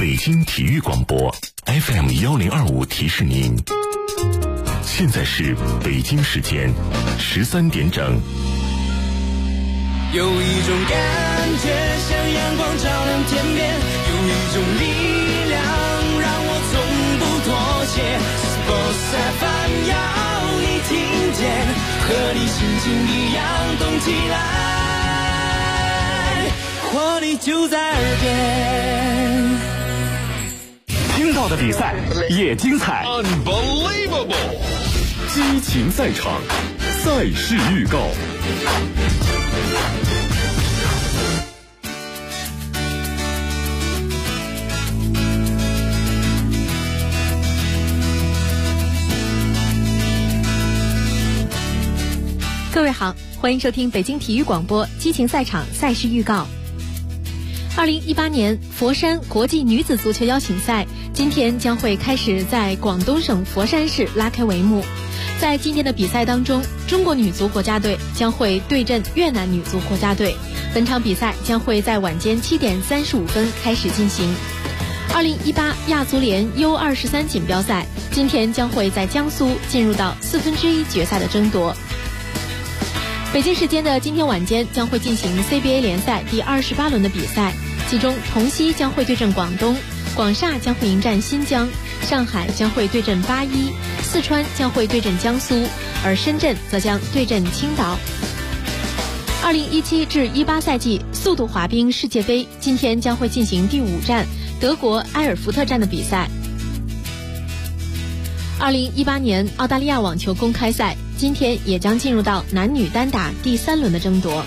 北京体育广播 FM1025提示您，现在是北京时间13点整。 有一种感觉像阳光照亮天边，有一种力量让我从不妥协。Sports FM 要你听见，和你心情一样动起来，活力就在耳边。 听到的比赛也精彩 Unbelievable 激情赛场，赛事预告。 各位好，欢迎收听北京体育广播激情赛场赛事预告。2018年佛山国际女子足球邀请赛今天将会开始在广东省佛山市拉开帷幕。在今天的比赛当中，中国女足国家队将会对阵越南女足国家队。本场比赛将会在晚间7点35分开始进行。2018亚足联 U23 锦标赛今天将会在江苏进入到1/4决赛的争夺。北京时间的今天晚间将会进行 CBA 联赛第28轮的比赛，其中同曦将会对阵广东，广厦将会迎战新疆，上海将会对阵8-1，四川将会对阵江苏，而深圳则将对阵青岛。2017至18赛季速度滑冰世界杯今天将会进行第5站德国埃尔福特站的比赛。2018年澳大利亚网球公开赛今天也将进入到男女单打第3轮的争夺。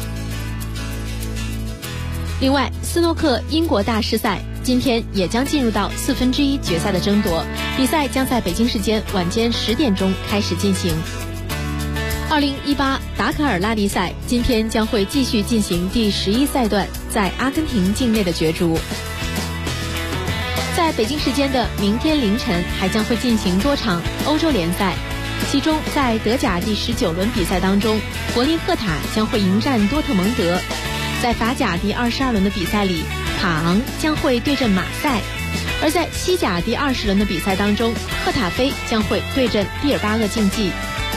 另外，斯诺克英国大师赛今天也将进入到1/4决赛的争夺，比赛将在北京时间晚间10点钟开始进行。2018达卡尔拉力赛今天将会继续进行第11赛段在阿根廷境内的角逐。在北京时间的明天凌晨还将会进行多场欧洲联赛，其中在德甲第19轮比赛当中，伯利赫塔将会迎战多特蒙德；在法甲第22轮的比赛里，卡昂将会对阵马赛；而在西甲第20轮的比赛当中，赫塔菲将会对阵毕尔巴鄂竞技。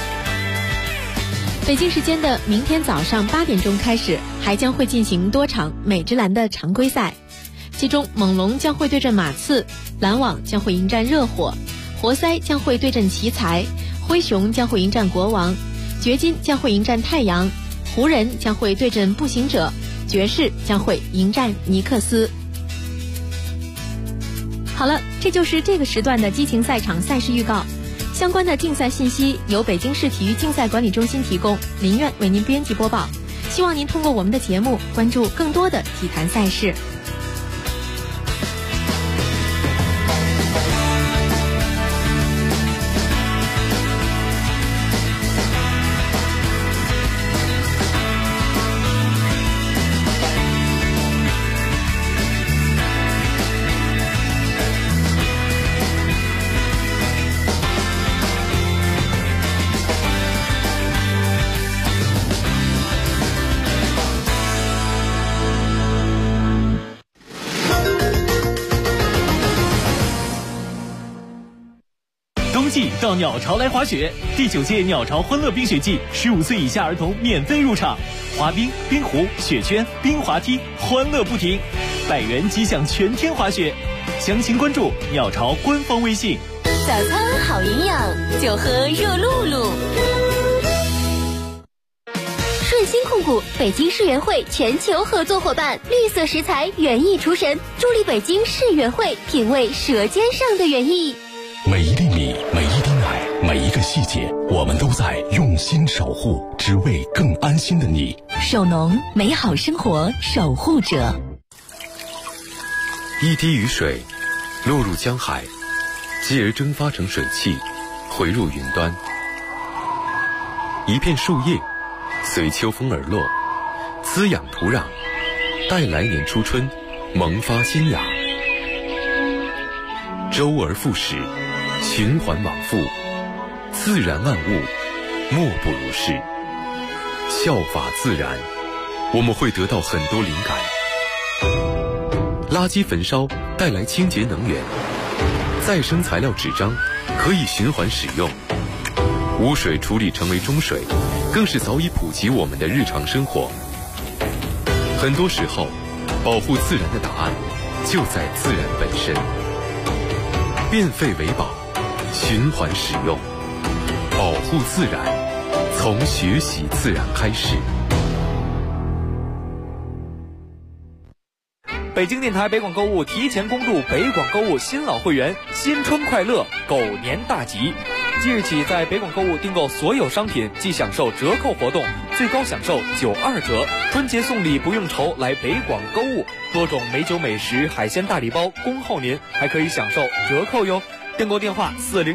北京时间的明天早上8点钟开始，还将会进行多场美职篮的常规赛，其中猛龙将会对阵马刺，篮网将会迎战热火，活塞将会对阵奇才，灰熊将会迎战国王，掘金将会迎战太阳，湖人将会对阵步行者，爵士将会迎战尼克斯。好了，这就是这个时段的激情赛场赛事预告。相关的竞赛信息由北京市体育竞赛管理中心提供，林苑为您编辑播报。希望您通过我们的节目关注更多的体坛赛事。 到鸟巢来滑雪，第9届鸟巢欢乐冰雪季，15岁以下儿童免费入场，滑冰、冰壶、雪圈、冰滑梯，欢乐不停，100元即享全天滑雪。详情关注鸟巢官方微信。 早餐好营养，就喝热露露。顺鑫控股北京世园会全球合作伙伴，绿色食材园艺厨神，助力北京世园会品味舌尖上的园艺。 每一粒米，每一滴奶，每一个细节，我们都在用心守护，只为更安心的你。 手农，美好生活守护者。 一滴雨水落入江海，继而蒸发成水汽，回入云端。一片树叶随秋风而落，滋养土壤，待来年初春萌发新芽。周而复始，循环往复，自然万物莫不如是。效法自然，我们会得到很多灵感。 垃圾焚烧带来清洁能源，再生材料纸张可以循环使用，污水处理成为中水，更是早已普及我们的日常生活。很多时候，保护自然的答案就在自然本身。变废为宝，循环使用，保护自然，从学习自然开始。 北京电台北广购物提前恭祝北广购物新老会员新春快乐，狗年大吉！即日起，在北广购物订购所有商品即享受折扣活动，最高享受92折。春节送礼不用愁，来北广购物，多种美酒美食、海鲜大礼包恭候您，还可以享受折扣哟。订购电话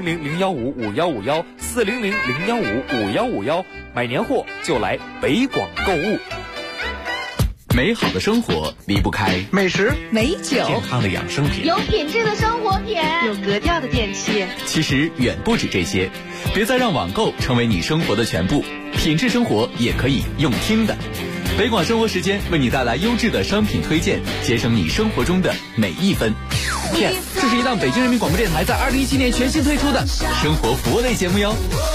400-015-5151，400-015-5151，买年货就来北广购物。 美好的生活离不开美食、 美酒、 健康的养生品， 有品质的生活品， 有格调的电器。 其实远不止这些，别再让网购成为你生活的全部，品质生活也可以用听的。北广生活时间为你带来优质的商品推荐，节省你生活中的每一分。Yes， 这是一档北京人民广播电台在2017年全新推出的生活服务类节目哟。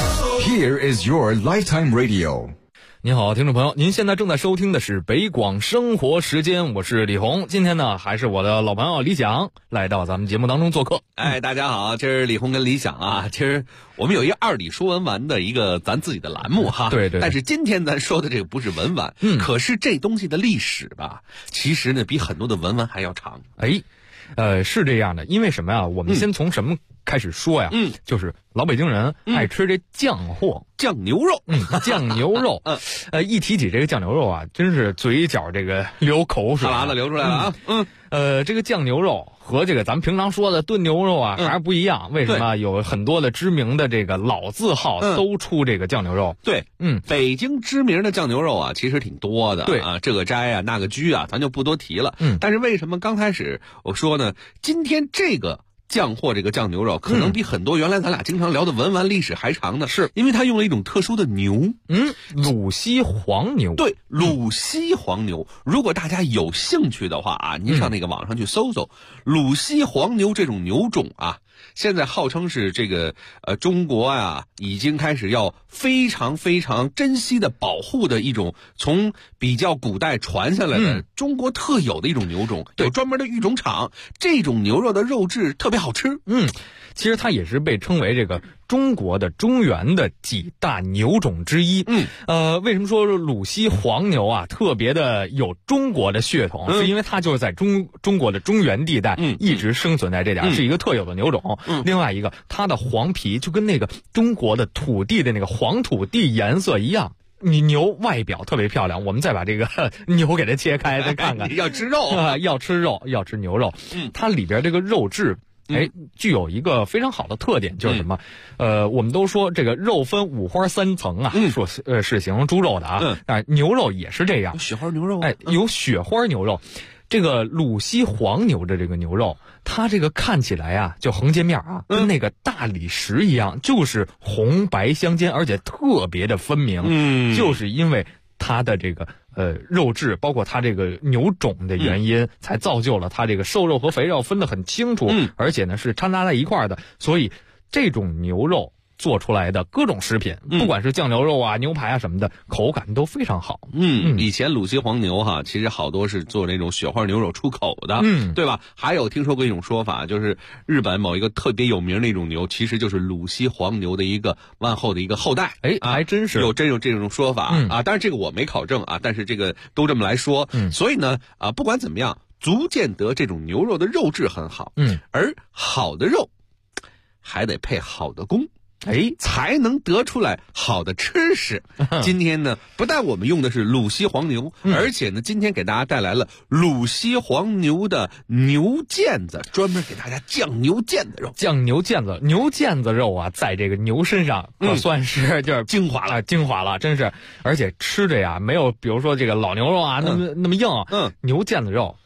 Here is your lifetime radio。 您好，听众朋友，您现在正在收听的是北广生活时间，我是李红。今天呢，还是我的老朋友李想来到咱们节目当中做客。 大家好，今儿李红跟李想啊，今儿我们有一个二李说文玩的一个咱自己的栏目哈。 对。 但是今天咱说的这个不是文玩，可是这东西的历史吧，其实呢比很多的文玩还要长。 是这样的，因为什么呀？我们先从什么开始说呀？就是老北京人爱吃这酱货， 酱牛肉。 酱牛肉。一提起这个酱牛肉啊，真是嘴角这个流口水， 哈喇子流出来了啊。 这个酱牛肉和这个咱们平常说的炖牛肉啊还是不一样。为什么？有很多的知名的这个老字号都出这个酱牛肉。 对，北京知名的酱牛肉啊，其实挺多的。 对啊，这个斋啊，那个居啊，咱就不多提了。但是为什么刚开始我说呢？今天这个酱货这个酱牛肉可能比很多原来咱俩经常聊的文玩历史还长呢，是因为它用了一种特殊的牛， 鲁西黄牛。 对，鲁西黄牛。如果大家有兴趣的话啊，您上那个网上去搜搜鲁西黄牛这种牛种啊。现在号称是这个中国啊已经开始要非常非常珍惜的保护的一种从比较古代传下来的中国特有的一种牛种，有专门的育种场，这种牛肉的肉质特别好吃。 其实它也是被称为这个中国的中原的几大牛种之一。为什么说鲁西黄牛啊特别的有中国的血统？是因为它就是在中国的中原地带一直生存在这点，是一个特有的牛种。另外一个，它的黄皮就跟那个中国的土地的那个黄土地颜色一样。你牛外表特别漂亮，我们再把这个牛给它切开，再看看。 要吃肉要吃肉，要吃牛肉。它里边这个肉质。具有一个非常好的特点，就是什么？我们都说这个肉分五花三层啊，说是形容猪肉的啊，但牛肉也是这样， 雪花牛肉， 有雪花牛肉。这个鲁西黄牛的这个牛肉，它这个看起来啊，就横截面啊，跟那个大理石一样，就是红白相间，而且特别的分明。就是因为它的这个肉质，包括它这个牛种的原因，才造就了它这个瘦肉和肥肉分得很清楚，而且呢是掺杂在一块的，所以这种牛肉做出来的各种食品，不管是酱牛肉啊、牛排啊什么的，口感都非常好。 以前鲁西黄牛哈，其实好多是做那种雪花牛肉出口的，对吧？还有听说过一种说法，就是日本某一个特别有名的一种牛，其实就是鲁西黄牛的一个完后的一个后代。 还真是有这种说法啊，当然这个我没考证啊，但是这个都这么来说。所以呢不管怎么样，足见得这种牛肉的肉质很好。而好的肉还得配好的工。才能得出来好的吃食。今天呢，不但我们用的是鲁西黄牛，而且呢，今天给大家带来了鲁西黄牛的牛腱子，专门给大家酱牛腱子肉。 酱牛腱子，牛腱子肉啊，在这个牛身上可算是就是精华了，真是。而且吃着呀，没有比如说这个老牛肉啊那么硬。牛腱子肉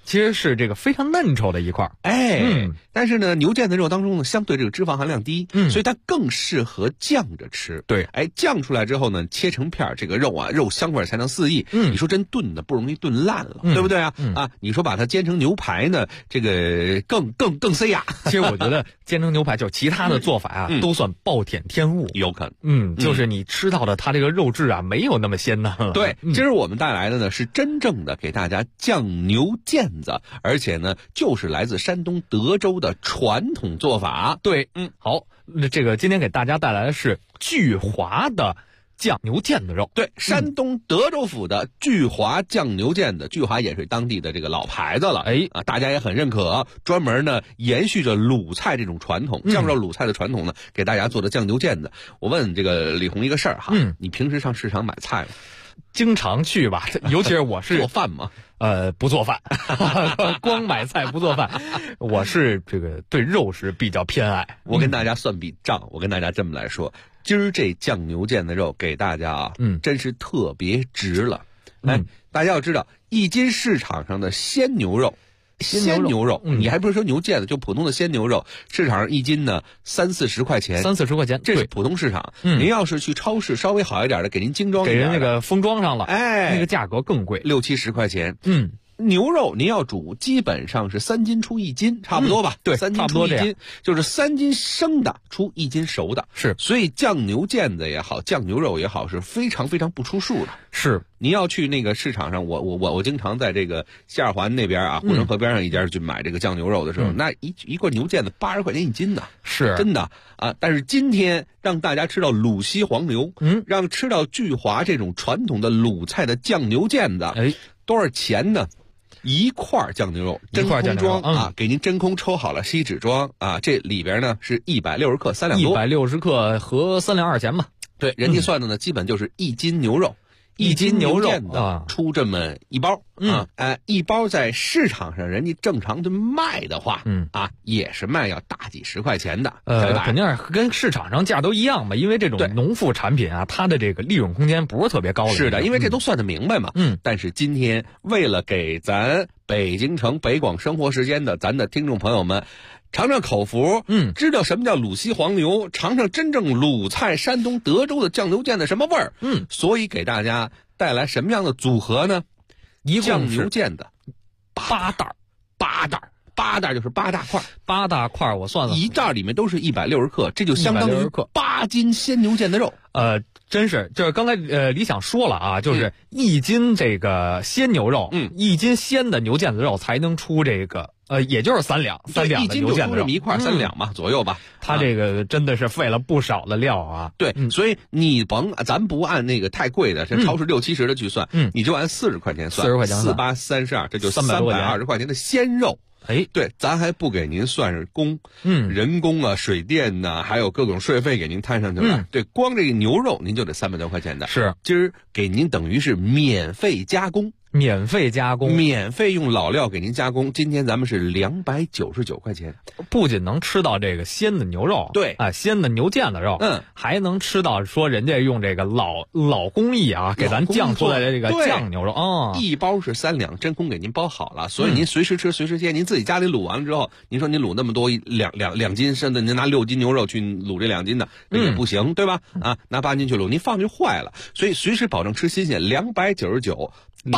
其实是这个非常嫩稠的一块。 但是呢，牛腱子肉当中呢，相对这个脂肪含量低，所以它更适合酱着吃。 对， 酱出来之后呢，切成片，这个肉啊，肉香味才能四溢。你说真炖的不容易炖烂了，对不对啊？你说把它煎成牛排呢，这个更塞牙。 其实我觉得煎成牛排，就其他的做法啊，都算暴殄天物， 有可能。 就是你吃到的它这个肉质啊，没有那么鲜嫩了。 对，今儿我们带来的呢是真正的给大家酱牛腱子，而且呢就是来自山东德州的传统做法。 对，好，那这个今天给大家带来的是巨华的酱牛腱子肉。 对，山东德州府的巨华酱牛腱子，巨华也是当地的这个老牌子了。大家也很认可，专门呢延续着鲁菜这种传统，酱肉鲁菜的传统呢，给大家做的酱牛腱子。我问这个李红一个事儿哈，你平时上市场买菜吗？ 经常去吧，尤其是我是做饭吗？ 不做饭，光买菜不做饭。我是这个对肉食比较偏爱。 我跟大家算笔账，我跟大家这么来说，今儿这酱牛腱子肉给大家啊，真是特别值了。大家要知道，一斤市场上的鲜牛肉，你还不是说牛腱子，就普通的鲜牛肉，市场上一斤呢30-40块钱 ，30-40块钱， 这是普通市场。您要是去超市稍微好一点的，给您精装一点的， 给人那个封装上了，那个价格更贵 ，60-70块钱。牛肉您要煮，基本上是3斤出1斤，差不多吧？ 对 ，3斤出1斤，就是3斤生的出1斤熟的。 是， 所以酱牛腱子也好，酱牛肉也好，是非常非常不出数的。 是， 您要去那个市场上，我经常在这个西二环那边啊，护城河边上一家去买这个酱牛肉的时候，那一罐牛腱子80块钱1斤呢， 是真的啊。但是今天让大家吃到鲁西黄牛，让吃到巨华这种传统的鲁菜的酱牛腱子，多少钱呢？一块酱牛肉真空装啊，给您真空抽好了锡纸装啊，这里边呢是160克3两多 ，160克合3两2钱吧。 对，人家算的呢，基本就是1斤牛肉，1斤牛肉啊，出这么一包一包在市场上人家正常的卖的话，也是卖要大几十块钱的， 肯定是跟市场上价都一样嘛，因为这种农副产品啊，它的这个利润空间不是特别高的。 是的，因为这都算得明白嘛。但是今天为了给咱北京城北广生活时间的咱的听众朋友们尝尝口福，知道什么叫鲁西黄牛，尝尝真正鲁菜山东德州的酱牛腱的什么味儿，所以给大家带来什么样的组合呢？酱牛腱的8袋就是8大块 ，8大块我算了， 一袋里面都是160克，这就相当于8斤鲜牛腱的肉。 真是，就是刚才李想说了啊，就是1斤这个鲜牛肉，1斤鲜的牛腱子肉才能出这个。也就是3两的牛腱子肉，1斤就出这么一块3两嘛，左右吧。 它这个真的是费了不少的料啊。 对，所以你咱不按那个太贵的，这超市60-70的去算，你就按40块钱算 ，40块钱 ，4、8、32，这就320块钱的鲜肉。对，咱还不给您算是工，人工啊、水电呐，还有各种税费给您摊上去了。对，光这个牛肉您就得300多块钱的。 是， 今儿给您等于是免费加工。 免费用老料给您加工，今天咱们是299块钱， 不仅能吃到这个鲜的牛肉， 对啊，鲜的牛腱子肉，还能吃到说人家用这个老工艺啊，给咱酱出来的这个酱牛肉啊， 一包是3两，真空给您包好了，所以您随时吃随时切，您自己家里卤完了之后，您说您卤那么多两斤，甚至您拿6斤牛肉去卤这2斤的，那也不行，对吧？拿8斤去卤，您放就坏了，所以随时保证吃新鲜，299。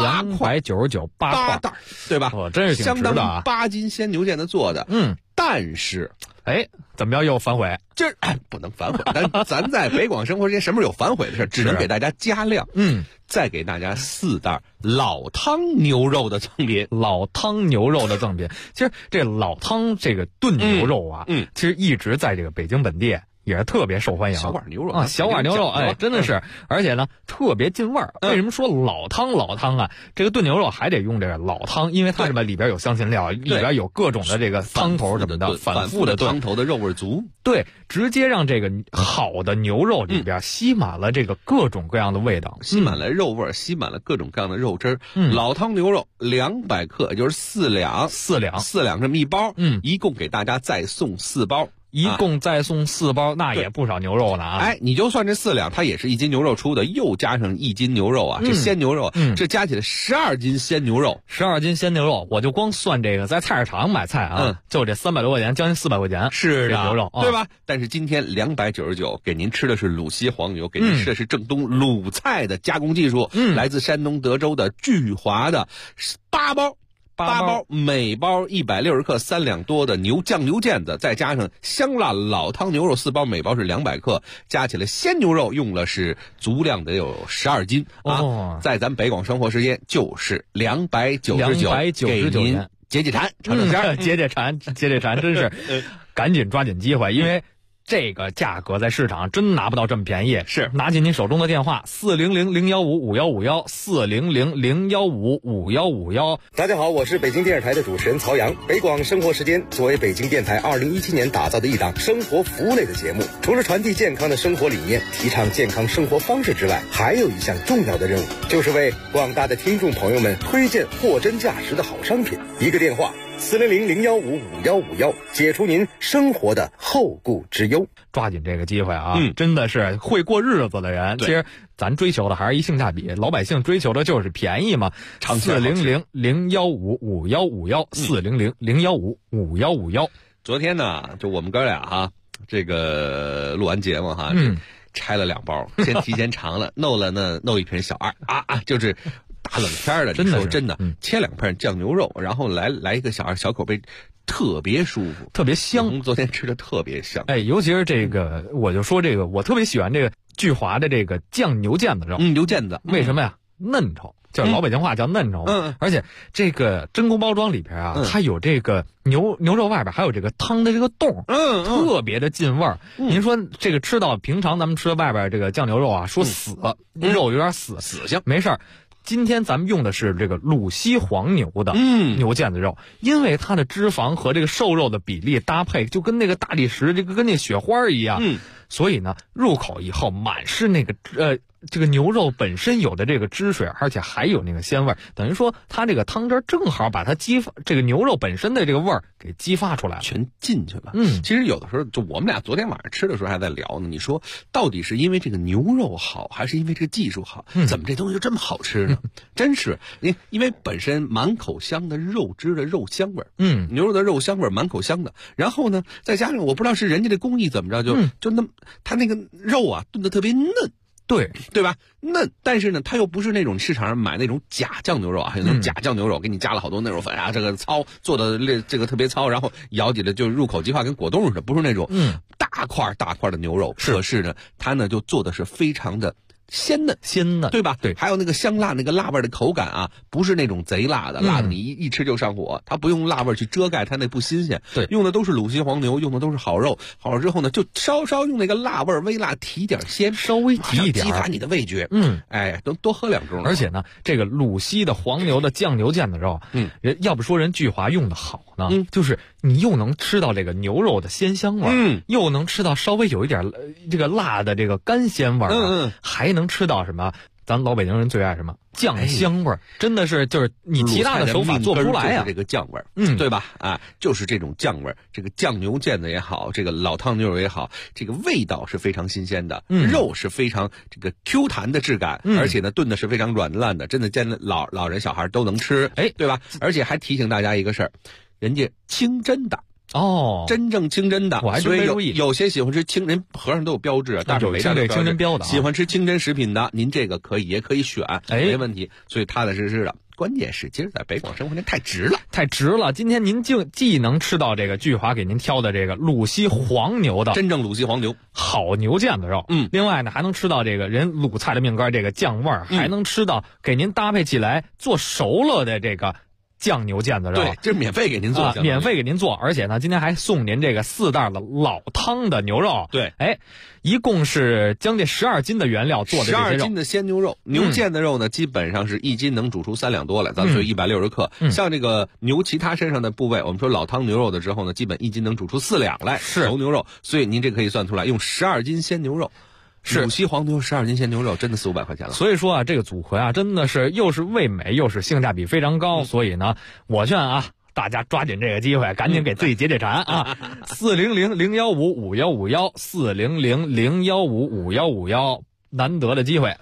299八袋，对吧？ 真是挺值的啊， 相当于8斤鲜牛腱子做的。但是， 怎么着又反悔？ 这不能反悔。咱在北广生活之间，什么时候有反悔的事？只能给大家加量。再给大家4袋老汤牛肉的赠品。 老汤牛肉的赠品，其实这老汤这个炖牛肉啊，其实一直在这个北京本地也是特别受欢迎。 小碗牛肉啊，小碗牛肉，真的是，而且呢特别进味儿。为什么说老汤啊？这个炖牛肉还得用这个老汤，因为它什么里边有香辛料，里边有各种的这个汤头什么的，反复的炖， 汤头的肉味足。 对，直接让这个好的牛肉里边吸满了这个各种各样的味道， 吸满了肉味，吸满了各种各样的肉汁儿。老汤牛肉200克，也就是4两这么一包。一共给大家再送4包。 一共再送4包，那也不少牛肉呢啊！ 哎，你就算这4两，它也是1斤牛肉出的，又加上1斤牛肉啊，这鲜牛肉，这加起来12斤鲜牛肉 ，12斤鲜牛肉，我就光算这个在菜市场买菜啊，就这300多块钱，将近400块钱， 是这牛肉， 对吧？但是今天299给您吃的是鲁西黄牛，给您吃的是正宗鲁菜的加工技术，来自山东德州的聚华的8包，每包160克，3两多的酱牛腱子，再加上香辣老汤牛肉4包，每包是200克，加起来鲜牛肉用了是足量得有12斤啊！在咱北广生活时间就是299，给您解馋， 解馋，真是赶紧抓紧机会，因为这个价格在市场真拿不到这么便宜。 是， 拿起您手中的电话400-015-5151，400-015-5151。 大家好，我是北京电视台的主持人曹阳。北广生活时间作为北京电台2017年打造的一档生活服务类的节目，除了传递健康的生活理念，提倡健康生活方式之外，还有一项重要的任务，就是为广大的听众朋友们推荐货真价实的好商品。一个电话400-015-5151，解除您生活的后顾之忧。 抓紧这个机会啊！真的是会过日子的人，其实咱追求的还是一性价比，老百姓追求的就是便宜嘛。400-015-5151，400-015-5151。 昨天呢，就我们哥俩哈，这个录完节目哈，拆了2包，先提前尝了，弄一瓶小2啊，就是大冷天的，真的，切2片酱牛肉，然后来一个小2小口杯，特别舒服， 特别香。 昨天吃的特别香， 哎，尤其是这个，我就说这个，我特别喜欢这个聚华的这个酱牛腱子肉， 牛腱子， 为什么呀？嫩稠，叫老北京话叫嫩稠，而且这个真空包装里边啊，它有这个牛肉外边还有这个汤的这个洞，特别的进味儿。您说这个吃到平常咱们吃的外边这个酱牛肉啊，说死，肉有点死性，没事儿。今天咱们用的是这个鲁西黄牛的牛腱子肉，因为它的脂肪和这个瘦肉的比例搭配就跟那个大理石这个跟那雪花一样，所以呢入口以后满是那个这个牛肉本身有的这个汁水，而且还有那个鲜味，等于说它这个汤汁正好把它这个牛肉本身的这个味儿给激发出来了， 全进去了。其实有的时候就我们俩昨天晚上吃的时候还在聊呢，你说到底是因为这个牛肉好，还是因为这个技术好？怎么这东西就这么好吃呢？真是因为本身满口香的肉汁的肉香味儿，牛肉的肉香味儿满口香的，然后呢再加上我不知道是人家的工艺怎么着，就那它那个肉啊炖得特别嫩。对吧？嫩，但是呢，它又不是那种市场上买那种假酱牛肉啊，还有那种假酱牛肉，给你加了好多嫩肉粉啊，这个糙做的这个特别糙，然后咬起来就入口即化，跟果冻似的，不是那种大块的牛肉。可是呢，它呢就做的是非常的鲜嫩，对吧？ 对， 还有那个香辣那个辣味的口感啊，不是那种贼辣的，辣的你一吃就上火。它不用辣味去遮盖它那不新鲜， 对， 用的都是鲁西黄牛，用的都是好肉。好了之后呢，就稍稍用那个辣味微辣提点鲜， 稍微提一点， 激发你的味觉。哎，多喝2盅。 而且呢，这个鲁西的黄牛的酱牛腱子肉，要不说人聚华用的好呢，就是你又能吃到这个牛肉的鲜香味，又能吃到稍微有一点这个辣的这个干鲜味，还能吃到什么？咱老北京人最爱什么酱香味儿，真的是就是你其他的手法做不出来呀。 这个酱味儿，对吧？啊，就是这种酱味儿，这个酱牛腱子也好，这个老汤牛肉也好，这个味道是非常新鲜的，肉是非常这个 Q 弹的质感，而且呢炖的是非常软烂的，真的见老人小孩都能吃，对吧？而且还提醒大家一个事儿，人家清真的。真正清真的， 我还真没注意。 有些喜欢吃清真，盒上都有标志，大手上清真标的。 喜欢吃清真食品的，您这个也可以选，没问题。所以踏踏实实的。关键是今儿在北广生活圈太值了。今天您就既能吃到这个聚华给您挑的这个鲁西黄牛的真正鲁西黄牛好牛腱子肉，另外呢还能吃到这个人鲁菜的命根这个酱味儿，还能吃到给您搭配起来做熟了的这个。酱牛腱子肉， 对，这是免费给您做， 免费给您做，而且呢，今天还送您这个4袋的老汤的牛肉， 对， 一共是将近12斤的原料做的这些肉，12 斤的鲜牛肉，牛腱子肉呢，基本上是1斤能煮出3两多来，咱们说160克，像这个牛其他身上的部位，我们说老汤牛肉的时候呢，基本1斤能煮出4两来，熟牛肉，所以您这可以算出来，用12斤鲜牛肉。鲁西黄牛12斤鲜牛肉真的400-500块钱了， 所以说啊，这个组合啊，真的是又是味美又是性价比非常高，所以呢，我劝啊， 大家抓紧这个机会，赶紧给自己解馋啊！400-015-5151，400-015-5151，难得的机会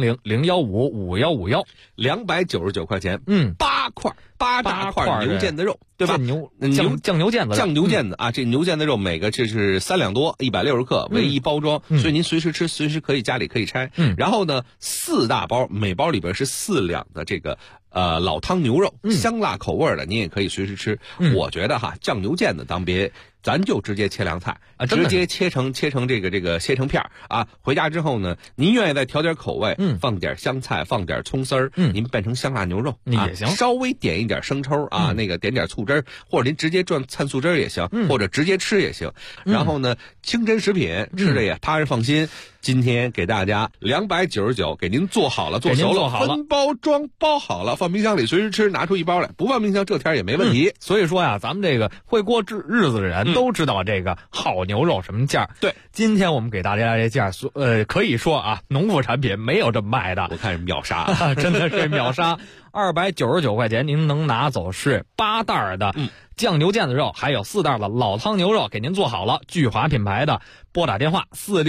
，400-015-5151，299 块钱，8大块牛腱子肉，对吧？ 酱牛腱子， 酱牛腱子啊，这牛腱子肉每个这是3两多，160克，唯一包装，所以您随时吃，随时可以家里可以拆。然后呢，4大包，每包里边是4两的这个老汤牛肉，香辣口味的，您也可以随时吃。我觉得哈，酱牛腱子咱就直接切凉菜啊，直接切成这个切成片啊。回家之后呢，您愿意再调点口味，放点香菜，放点葱丝儿，您变成香辣牛肉也行， 稍微点一点生抽啊，那个点点醋汁儿，或者您直接转灿素汁儿也行，或者直接吃也行。然后呢，清真食品吃着也踏实放心。今天给大家299，给您做好了，做熟了，分包装包好了，放冰箱里随时吃，拿出一包来，不放冰箱这天也没问题。 所以说呀，咱们这个会过日子的人都知道这个好牛肉什么价。 对， 今天我们给大家这价，可以说啊，农副产品没有这么卖的。 我看是秒杀， 真的是秒杀。299块钱，您能拿走是8袋的酱牛腱子肉，还有4袋的老汤牛肉，给您做好了。聚华品牌的，拨打电话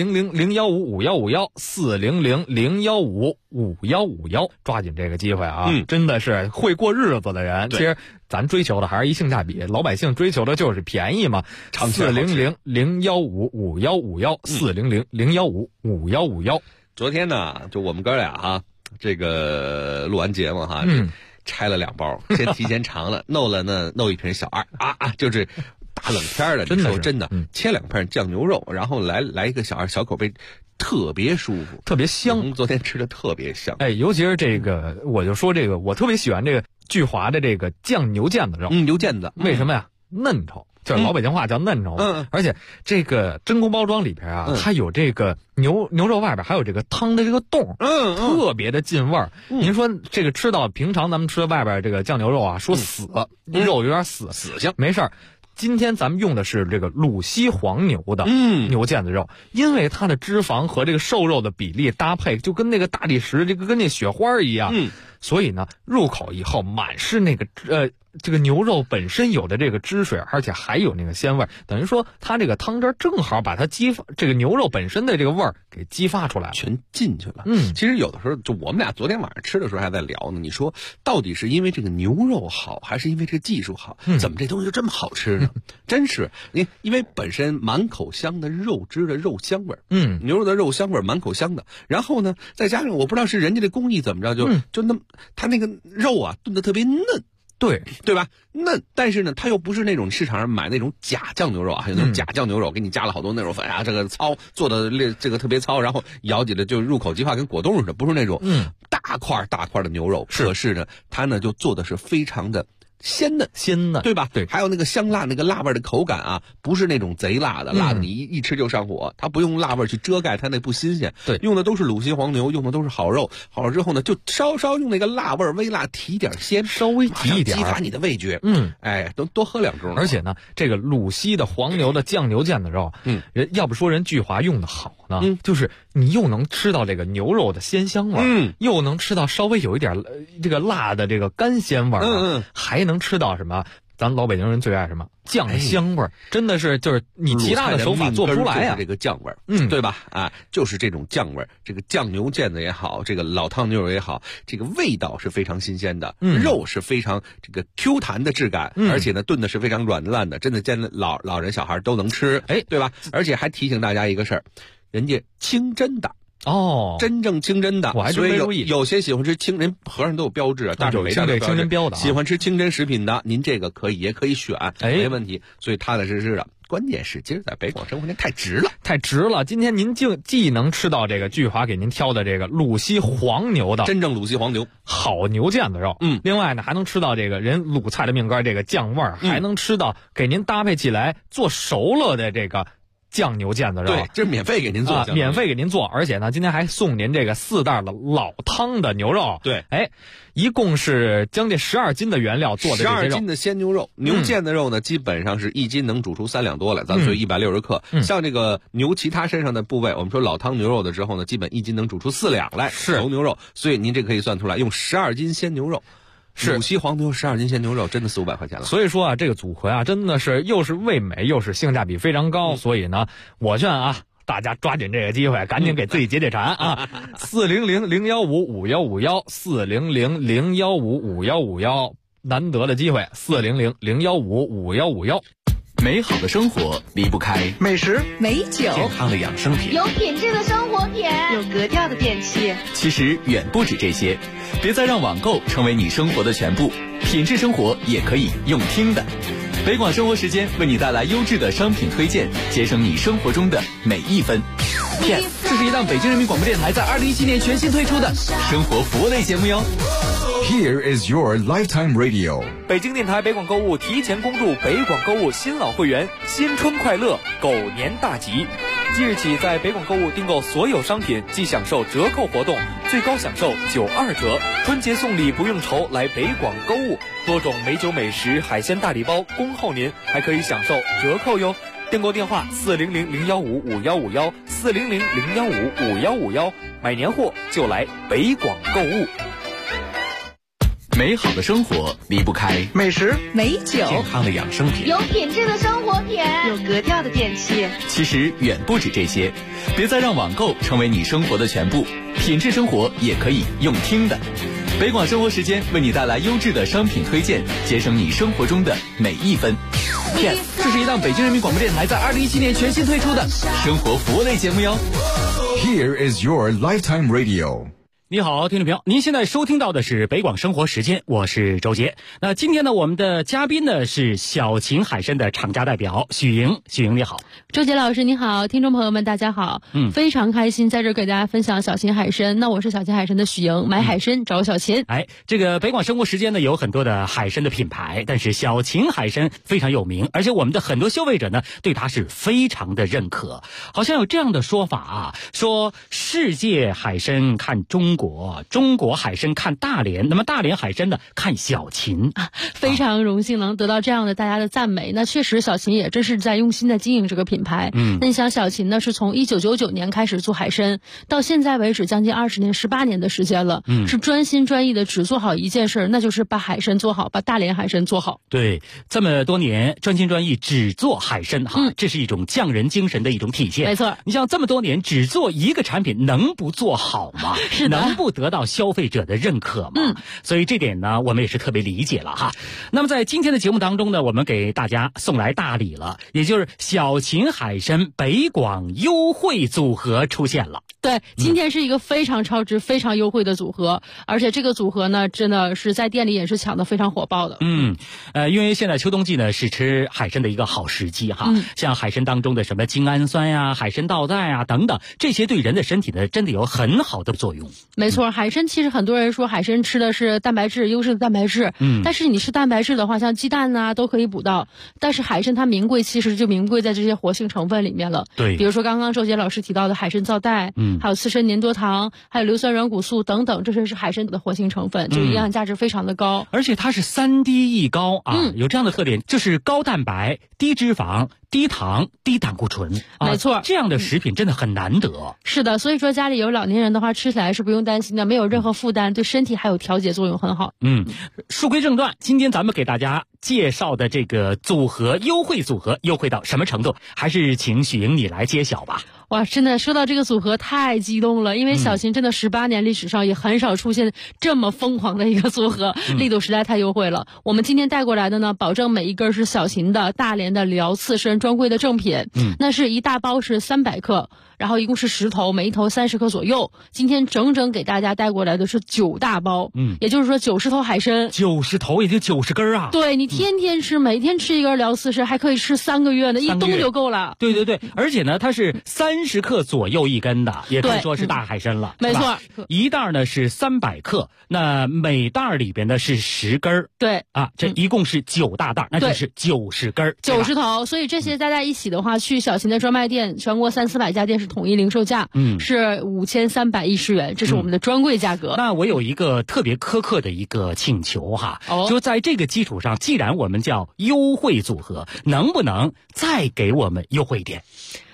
400-015-5151，400-015-5151，抓紧这个机会啊！真的是会过日子的人，其实咱追求的还是一性价比，老百姓追求的就是便宜嘛。400-015-5151，400-015-5151。 昨天呢，就我们哥俩哈，这个录完节目哈，拆了2包，先提前尝了，弄一瓶小2啊，就是大冷天的， 真的切2片酱牛肉，然后来一个小2小口杯，特别舒服， 特别香。 昨天吃的特别香， 尤其是这个，我就说这个，我特别喜欢这个聚华的这个酱牛腱子肉， 牛腱子， 为什么呀？嫩稠。就是老北京话叫嫩稠，而且这个真空包装里边啊，它有这个牛肉外边还有这个汤的这个洞，特别的进味儿。您说这个吃到平常咱们吃外边这个酱牛肉啊，说死肉有点死性，没事儿。今天咱们用的是这个鲁西黄牛的牛腱子肉，因为它的脂肪和这个瘦肉的比例搭配，就跟那个大理石，这个跟那雪花一样，所以呢，入口以后满是那个这个牛肉本身有的这个汁水，而且还有那个鲜味，等于说它这个汤汁正好把它这个牛肉本身的这个味儿给激发出来了， 全进去了。其实有的时候就我们俩昨天晚上吃的时候还在聊呢，你说到底是因为这个牛肉好，还是因为这个技术好？怎么这东西就这么好吃呢？真是，因为本身满口香的肉汁的肉香味儿，牛肉的肉香味儿满口香的，然后呢，再加上我不知道是人家的工艺怎么着，就那么它那个肉啊炖得特别嫩。对吧？嫩，但是呢，它又不是那种市场上买那种假酱牛肉啊，还有那种假酱牛肉，给你加了好多那种粉啊，这个糙做的这个特别糙，然后咬起来就入口即化，跟果冻似的，不是那种大块的牛肉。可是呢，它呢就做的是非常的鲜嫩，对吧？对，还有那个香辣那个辣味的口感啊，不是那种贼辣的，辣的你一吃就上火。它不用辣味去遮盖它那不新鲜，对，用的都是鲁西黄牛，用的都是好肉。好了之后呢，就稍用那个辣味微辣提点鲜， 稍微提一点， 激发你的味觉。多喝2盅。 而且呢，这个鲁西的黄牛的酱牛腱子肉，人要不说人聚华用的好呢，就是你又能吃到这个牛肉的鲜香味，又能吃到稍微有一点这个辣的这个干鲜味，还能吃到什么？咱老北京人最爱什么酱香味儿？真的是就是你其他的手法做不出来呀。 这个酱味儿，对吧？啊，就是这种酱味儿，这个酱牛腱子也好，这个老汤牛肉也好，这个味道是非常新鲜的，肉是非常这个 Q 弹的质感，而且呢炖的是非常软烂的，真的见老人小孩都能吃，对吧？而且还提醒大家一个事儿，人家清真的。真正清真的， 我还真没注意。 有些喜欢吃清真，盒上都有标志，但是没这清真标的。 喜欢吃清真食品的，您这个也可以选，没问题。所以踏踏实实的，关键是今儿在北广生活圈太值了。今天您既能吃到这个聚华给您挑的这个鲁西黄牛的真正鲁西黄牛好牛腱子肉，另外呢还能吃到这个人鲁菜的命根这个酱味儿，还能吃到给您搭配起来做熟了的这个。酱牛腱子肉， 对，这是免费给您做， 免费给您做，而且呢，今天还送您这个4袋的老汤的牛肉， 对， 一共是将近12斤的原料做的这些肉，12 斤的鲜牛肉，牛腱子肉呢，基本上是1斤能煮出3两多来，咱所以160克。像这个牛其他身上的部位，我们说老汤牛肉的时候呢，基本1斤能煮出4两来，熟牛肉，所以您这可以算出来，用12斤鲜牛肉。 鲁西黄牛12斤鲜牛肉真的400-500块钱了。 所以说啊，这个组合啊，真的是又是味美又是性价比非常高。所以呢，我劝啊，大家抓紧这个机会，赶紧给自己解解馋啊！400-015-5151，400-015-5151，难得的机会，400-015-5151。 美好的生活离不开美食、 美酒、 健康的养生品、 有品质的生活品、 有格调的电器。 其实远不止这些，别再让网购成为你生活的全部，品质生活也可以用听的。北广生活时间为你带来优质的商品推荐，节省你生活中的每一分。Yes， 这是一档北京人民广播电台在2017年全新推出的生活服务类节目哟。 Here is your lifetime radio。 北京电台北广购物提前恭祝北广购物新老会员新春快乐，狗年大吉！即日起，在北广购物订购所有商品即享受折扣活动，最高享受92折。春节送礼不用愁，来北广购物，多种美酒美食、海鲜大礼包恭候您，还可以享受折扣哟。订购电话400-015-5151，400-015-5151，买年货就来北广购物。 美好的生活离不开美食、 美酒、 健康的养生品、 有品质的生活品、 有格调的电器。 其实远不止这些，别再让网购成为你生活的全部，品质生活也可以用听的。北广生活时间为你带来优质的商品推荐，节省你生活中的每一分。Yes， 这是一档北京人民广播电台在2017年全新推出的生活服务类节目哟。 Here is your lifetime radio。 你好，听众朋友，您现在收听到的是北广生活时间，我是周杰。那今天呢，我们的嘉宾呢是小秦海参的厂家代表许莹。许莹你好。 周杰老师你好，听众朋友们大家好。非常开心在这儿给大家分享小秦海参。那我是小秦海参的许莹，买海参找小秦。 这个北广生活时间呢有很多的海参的品牌，但是小秦海参非常有名，而且我们的很多消费者呢对它是非常的认可。好像有这样的说法啊，说世界海参看中国，中国海参看大连，那么大连海参呢看小秦。 非常荣幸能得到这样的大家的赞美。那确实小秦也真是在用心的经营这个品牌。那你想小秦呢是从1999年开始做海参，到现在为止将近20年18年的时间了。是专心专意的只做好一件事，那就是把海参做好，把大连海参做好。 对，这么多年专心专意只做海参这是一种匠人精神的一种体现。 没错， 你像这么多年只做一个产品，能不做好吗？ 是的， 能不得到消费者的认可吗？所以这点呢我们也是特别理解了哈。那么在今天的节目当中呢，我们给大家送来大礼了，也就是小秦海参北广优惠组合出现了。 对，今天是一个非常超值非常优惠的组合，而且这个组合呢真的是在店里也是抢得非常火爆的。 因为现在秋冬季呢是吃海参的一个好时机哈。像海参当中的什么精氨酸呀、海参皂苷啊等等，这些对人的身体呢真的有很好的作用。 没错，海参其实很多人说海参吃的是蛋白质，优质的蛋白质。但是你吃蛋白质的话，像鸡蛋啊都可以补到，但是海参它名贵其实就名贵在这些活性成分里面了。 对， 比如说刚刚周杰老师提到的海参皂苷，还有刺参粘多糖，还有硫酸软骨素等等，这些是海参的活性成分，就营养价值非常的高。 而且它是3低一高啊，有这样的特点，就是高蛋白、低脂肪、低糖、低胆固醇。 没错， 这样的食品真的很难得。 是的，所以说家里有老年人的话，吃起来是不用担心的，没有任何负担，对身体还有调节作用很好。 书归正传，今天咱们给大家介绍的这个组合优惠组合优惠到什么程度，还是请许莹你来揭晓吧。 哇，真的说到这个组合太激动了，因为小秦真的18年历史上也很少出现这么疯狂的一个组合，力度实在太优惠了。我们今天带过来的呢，保证每一根是小秦的大连的辽刺参专柜的正品。那是一大包是300克，然后一共是10头，每一头30克左右。今天整整给大家带过来的是9大包，也就是说90头海参 ，90头也就90根啊。 对，你天天吃，每天吃一根辽刺参，还可以吃3个月呢，一冬就够了。 对对对，而且呢，它是30克左右一根的，也可以说是大海参了。 没错， 一袋呢是300克，那每袋里边呢是10根。 对啊，这一共是9大袋，那就是90根 ，90头。所以这些加在一起的话，去小秦的专卖店，全国300-400家店是统一零售价，是5310元，这是我们的专柜价格。 那我有一个特别苛刻的一个请求哈，就在这个基础上，既然我们叫优惠组合，能不能再给我们优惠一点？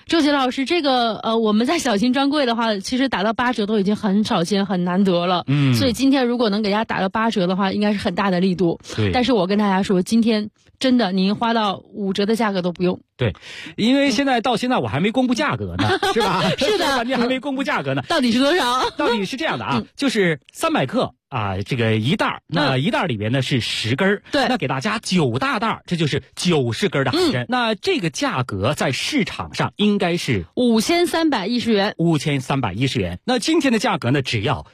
周杰老师，这个我们在小秦专柜的话，其实打到8折都已经很少见、很难得了。所以今天如果能给大家打到8折的话，应该是很大的力度。 对。 但是我跟大家说，今天真的您花到5折的价格都不用。 对，因为到现在我还没公布价格呢，是吧？ 是的， 你还没公布价格呢。 到底是多少？ 到底是这样的啊，就是300克啊，这个一袋，那一袋里面呢是10根， 对， 那给大家9大袋，这就是90根的海参。那这个价格在市场上应该是 5310元 ，5310元。那今天的价格呢，只要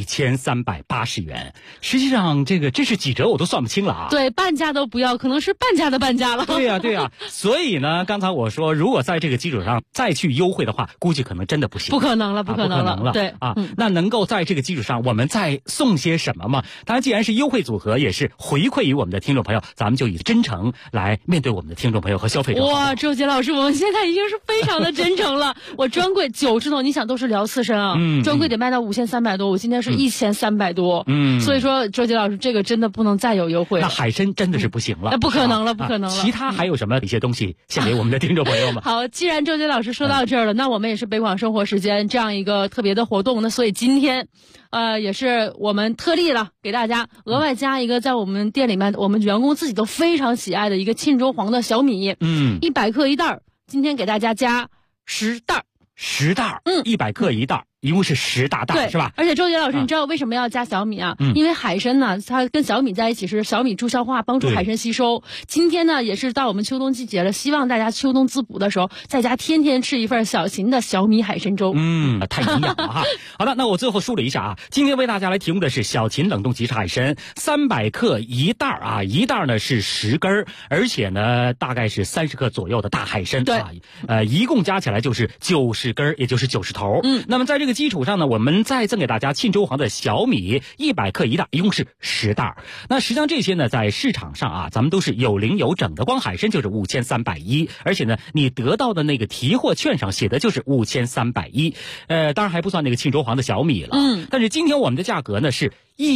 1380元。实际上，这是几折我都算不清了啊。 对，半价都不要，可能是半价的半价了。 对呀，对呀。所以呢，刚才我说，如果在这个基础上再去优惠的话，估计可能真的不行。 不可能了， 不可能了。 对啊，那能够在这个基础上，我们再送些什么吗？当然，既然是优惠组合，也是回馈于我们的听众朋友，咱们就以真诚来面对我们的听众朋友和消费者。 哇，周杰老师，我们现在已经是非常的真诚了。我专柜90头，你想都是聊刺身啊，专柜得卖到5300多，我今天是1300多。所以说周杰老师，这个真的不能再有优惠了。 那海参真的是不行了， 那不可能了，不可能了。 其他还有什么一些东西献给我们的听众朋友们？ 好，既然周杰老师说到这儿了，那我们也是北广生活时间这样一个特别的活动，那所以今天也是我们特例了，给大家额外加一个在我们店里面我们员工自己都非常喜爱的一个沁州黄的小米，100克一袋，今天给大家加10袋 ，10袋，100克一袋。一共是10大袋，是吧？ 而且周杰老师，你知道为什么要加小米啊？因为海参呢，它跟小米在一起是小米助消化，帮助海参吸收。今天呢，也是到我们秋冬季节了，希望大家秋冬滋补的时候，在家天天吃一份小秦的小米海参粥。 太营养了哈。好的，那我最后梳理一下啊，今天为大家来提供的是小秦冷冻即食海参，300克一袋啊，一袋呢是10根，而且呢大概是30克左右的大海参。 对， 一共加起来就是90根，也就是90头。那么在这个基础上呢，我们再赠给大家沁州黄的小米100克一袋，一共是10袋。那实际上这些呢，在市场上啊，咱们都是有零有整的，光海参就是5310，而且呢，你得到的那个提货券上写的就是5310，当然还不算那个沁州黄的小米了。但是今天我们的价格呢是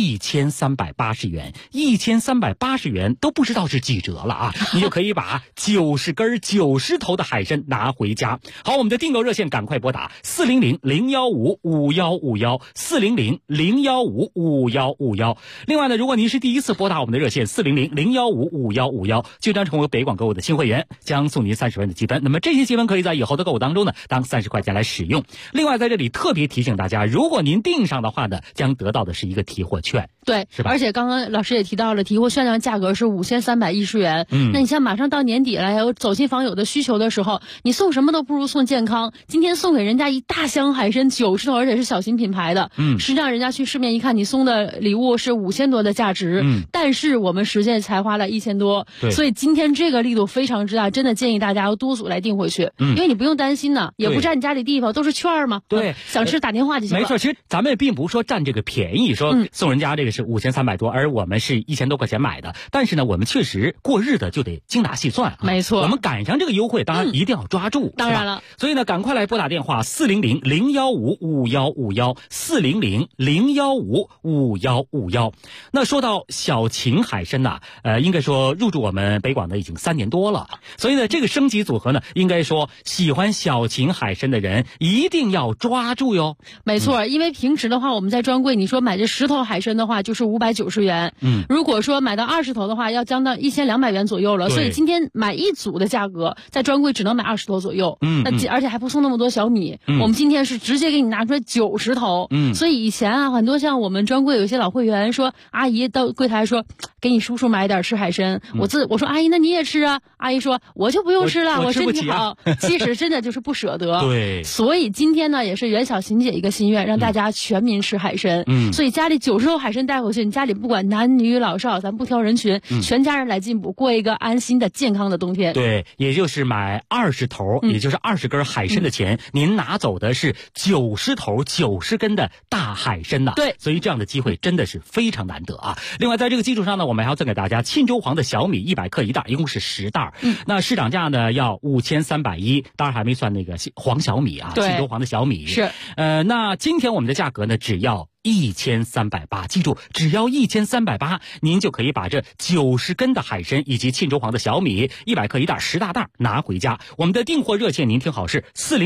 1380元，1380元都不知道是几折了啊！你就可以把90根90头的海参拿回家。好，我们的订购热线赶快拨打400-015-5151，400-015-5151。另外呢，如果您是第一次拨打我们的热线400-015-5151，就将成为北广购物的新会员，将送您30元的积分。那么这些积分可以在以后的购物当中呢，当30块钱来使用。另外在这里特别提醒大家，如果您订上的话呢，将得到的是一个提货券。 对， 是吧？ 而且刚刚老师也提到了，提货券的价格是5310元。那你像马上到年底了，还有走亲访友的需求的时候，你送什么都不如送健康。今天送给人家一大箱海参90头，而且是小型品牌的。实际上人家去市面一看，你送的礼物是5000多的价值，但是我们实际才花了1000多。所以今天这个力度非常之大，真的建议大家要多组来订回去，因为你不用担心呢，也不占你家里地方，都是券嘛。 对， 想吃打电话就行了。 没错，其实咱们并不是说占这个便宜，说送人家这个是5300多，而我们是1000多块钱买的。但是呢，我们确实过日子就得精打细算。 没错， 我们赶上这个优惠，当然一定要抓住。 当然了， 所以呢，赶快来拨打电话400-015-5151，400-015-5151。那说到小秦海参呐，应该说入驻我们北广的已经3年多了。所以呢，这个升级组合呢，应该说喜欢小秦海参的人一定要抓住哟。 没错，因为平时的话，我们在专柜你说买这10头海参的话，就是590元。如果说买到20头的话，要将到1200元左右了。所以今天买一组的价格，在专柜只能买20头左右。而且还不送那么多小米。我们今天是直接给你拿出来90头。所以以前啊，很多像我们专柜有一些老会员说，阿姨到柜台说，给你叔叔买点吃海参。我说阿姨，那你也吃啊？阿姨说我就不用吃了，我身体好。其实真的就是不舍得。 对。 所以今天呢，也是袁小琴姐一个心愿，让大家全民吃海参。所以家里90头海参带回去，你家里不管男女老少，咱不挑人群，全家人来进补，过一个安心的健康的冬天。 对，也就是买20头，也就是20根海参的钱，您拿走的是90头90根的大海参呐。 对， 所以这样的机会真的是非常难得啊。另外在这个基础上呢，我们还要赠给大家沁州黄的小米100克一袋，一共是10袋。那市场价呢要5310，当然还没算那个黄小米啊，沁州黄的小米是。 那今天我们的价格呢只要 1380，记住，只要1380，您就可以把这90根的海参以及沁州黄的小米100克1袋10大袋拿回家。我们的订货热线您听好是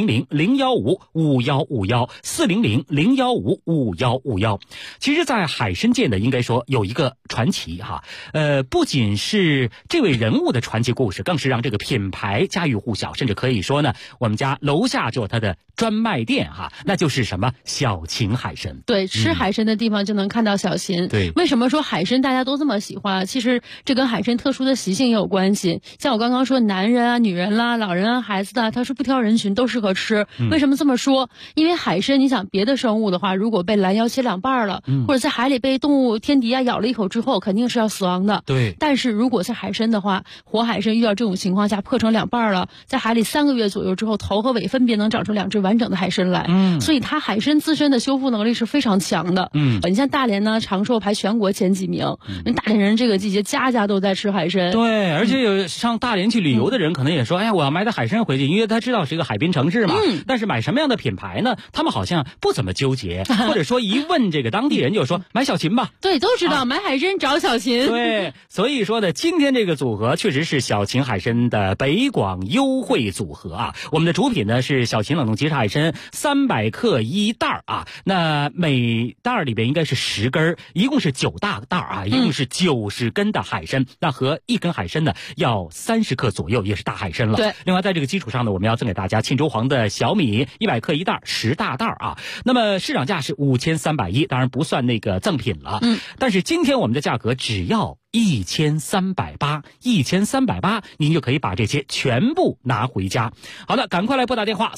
400-015-5151，400-015-5151。其实在海参界呢，应该说有一个传奇哈，不仅是这位人物的传奇故事，更是让这个品牌家喻户晓，甚至可以说呢，我们家楼下就有它的专卖店哈，那就是什么小秦海参。 对，吃海参的地方就能看到小秦。 对， 为什么说海参大家都这么喜欢？其实这跟海参特殊的习性也有关系。像我刚刚说，男人啊、女人啦、老人啊、孩子的，他是不挑人群，都适合吃。为什么这么说？因为海参，你想别的生物的话，如果被拦腰切2半了，或者在海里被动物天敌啊咬了一口之后，肯定是要死亡的。 对。 但是如果是海参的话，活海参遇到这种情况下破成2半了，在海里3个月左右之后，头和尾分别能长出2只完整的海参来。所以它海参自身的修复能力是非常强的。你像大连呢，长寿排全国前几名。大连人这个季节家家都在吃海参。 对，而且有上大连去旅游的人可能也说，哎呀，我要买点海参回去，因为他知道是一个海滨城市嘛。但是买什么样的品牌呢？他们好像不怎么纠结，或者说一问这个当地人就说买小秦吧。 对，都知道买海参找小秦。 对，所以说呢，今天这个组合确实是小秦海参的北广优惠组合啊。我们的主品呢是小秦冷冻即食海参300克1袋啊，那每袋里边应该是10根，一共是9大袋啊，一共是90根的海参。那和1根海参呢要30克左右，也是大海参了。 对。 另外在这个基础上呢，我们要赠给大家沁州黄的小米100克1袋10大袋啊。那么市场价是5310，当然不算那个赠品了。但是今天我们的价格只要1380，1380，您就可以把这些全部拿回家。好的，赶快来拨打电话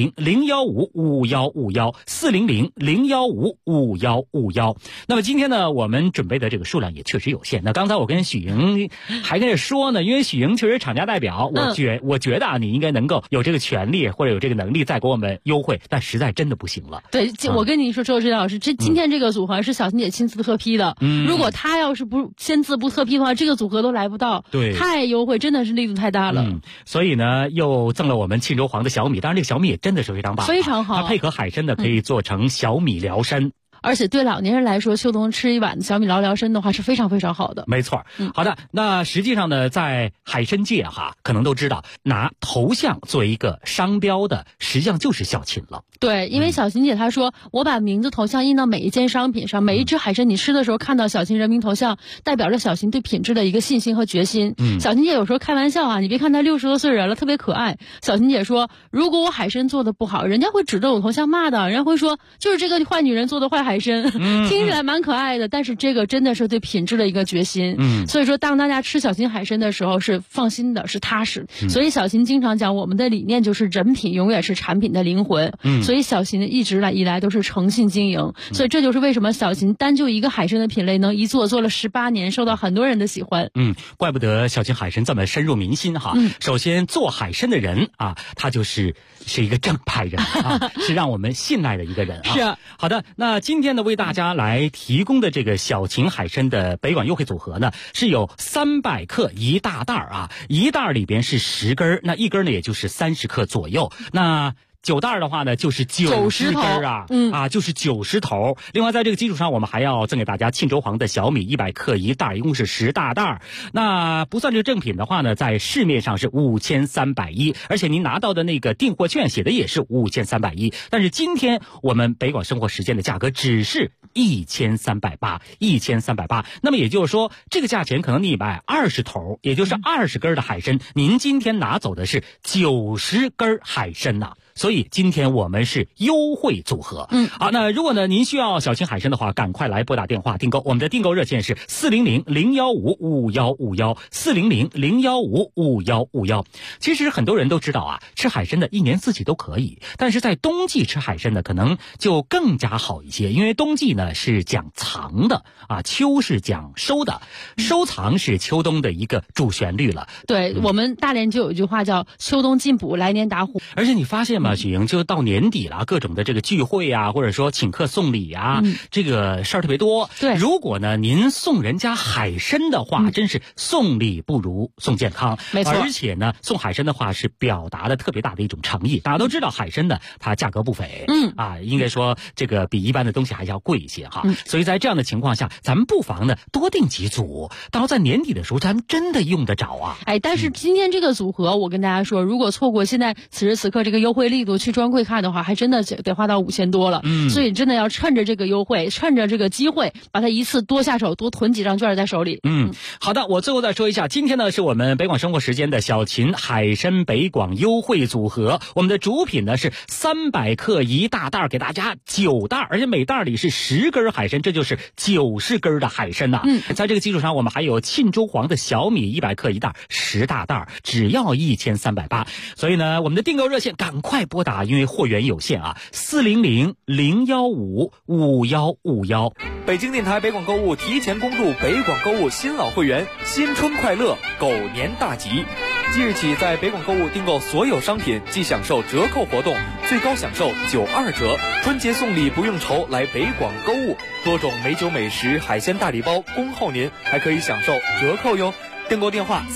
400-015-5151，400-015-5151。那么今天呢，我们准备的这个数量也确实有限。那刚才我跟许莹还跟着说呢，因为许莹确实厂家代表，我觉得啊，你应该能够有这个权利或者有这个能力再给我们优惠，但实在真的不行了。 对，我跟你说，周老师，今天这个组合是小秦姐亲自特批的。如果她要是不签字不特批的话，这个组合都来不到。 对， 太优惠，真的是力度太大了。 所以呢，又赠了我们沁州黄的小米，当然这个小米也真的是非常棒， 非常好。 它配合海参呢，可以做成小米疗参。 而且对老年人来说，秋冬吃一碗小米疗参的话是非常非常好的。 没错。好的，那实际上呢，在海参界哈，可能都知道拿头像作为一个商标的，实际上就是小秦了。 对，因为小秦姐她说，我把名字头像印到每一件商品上，每一只海参你吃的时候看到小秦人名头像，代表着小秦对品质的一个信心和决心。小秦姐有时候开玩笑啊，你别看她60多岁人了，特别可爱。小秦姐说，如果我海参做的不好，人家会指着我头像骂的，人家会说就是这个坏女人做的坏海参。听起来蛮可爱的，但是这个真的是对品质的一个决心。所以说当大家吃小秦海参的时候是放心的，是踏实。所以小秦经常讲，我们的理念就是人品永远是产品的灵魂。所以小秦一直以来都是诚信经营。所以这就是为什么小秦单就一个海参的品类能一做了18年，受到很多人的喜欢。 怪不得小秦海参这么深入民心哈。首先做海参的人啊，他是一个正派人啊，是让我们信赖的一个人啊。 是。 好的，那今天呢为大家来提供的这个小秦海参的北广优惠组合呢，是有300克1大袋啊，1袋里边是10根，那1根呢也就是30克左右。那9袋的话呢，就是90根啊，就是90头。另外，在这个基础上，我们还要赠给大家沁州黄的小米100克1袋，一共是10大袋。那不算这个正品的话呢，在市面上是5310，而且您拿到的那个订货券写的也是5310。但是今天我们北广生活时间的价格只是1380，1380。那么也就是说，这个价钱可能你买20头，也就是20根的海参，您今天拿走的是90根海参呐。所以今天我们是优惠组合。好，那如果呢您需要小秦海参的话，赶快来拨打电话订购。我们的订购热线是400-015-5151，400-015-5151。其实很多人都知道啊，吃海参的一年四季都可以，但是在冬季吃海参呢，可能就更加好一些，因为冬季呢是讲藏的啊，秋是讲收的，收藏是秋冬的一个主旋律了。 对，我们大连就有一句话叫秋冬进补，来年打虎。 而且你发现吗？ 嘛，许莹，就到年底了，各种的这个聚会啊，或者说请客送礼啊，这个事儿特别多。 对， 如果呢您送人家海参的话，真是送礼不如送健康。 没错， 而且呢，送海参的话是表达的特别大的一种诚意。大家都知道海参呢，它价格不菲，应该说这个比一般的东西还要贵一些哈。所以在这样的情况下，咱们不妨呢多订几组，到在年底的时候，咱们真的用得着啊。 但是今天这个组合，我跟大家说，如果错过现在此时此刻这个优惠力度去专柜看的话，还真的得花到5000多了。所以真的要趁着这个优惠，趁着这个机会，把它一次多下手，多囤几张券在手里。 好的，我最后再说一下，今天呢是我们北广生活时间的小秦海参北广优惠组合，我们的主品呢是300克一大袋，给大家9袋，而且每袋里是10根海参，这就是90根的海参呐。在这个基础上，我们还有沁州黄的小米100克一袋，10大袋，只要1380。所以呢，我们的订购热线赶快拨打，因为货源有限啊，400-015-5151。 北京电台北广购物提前公布北广购物新老会员新春快乐狗年大吉，即日起在北广购物订购所有商品即享受折扣活动，最高享受92折。春节送礼不用愁，来北广购物，多种美酒美食海鲜大礼包恭候您，还可以享受折扣哟。订购电话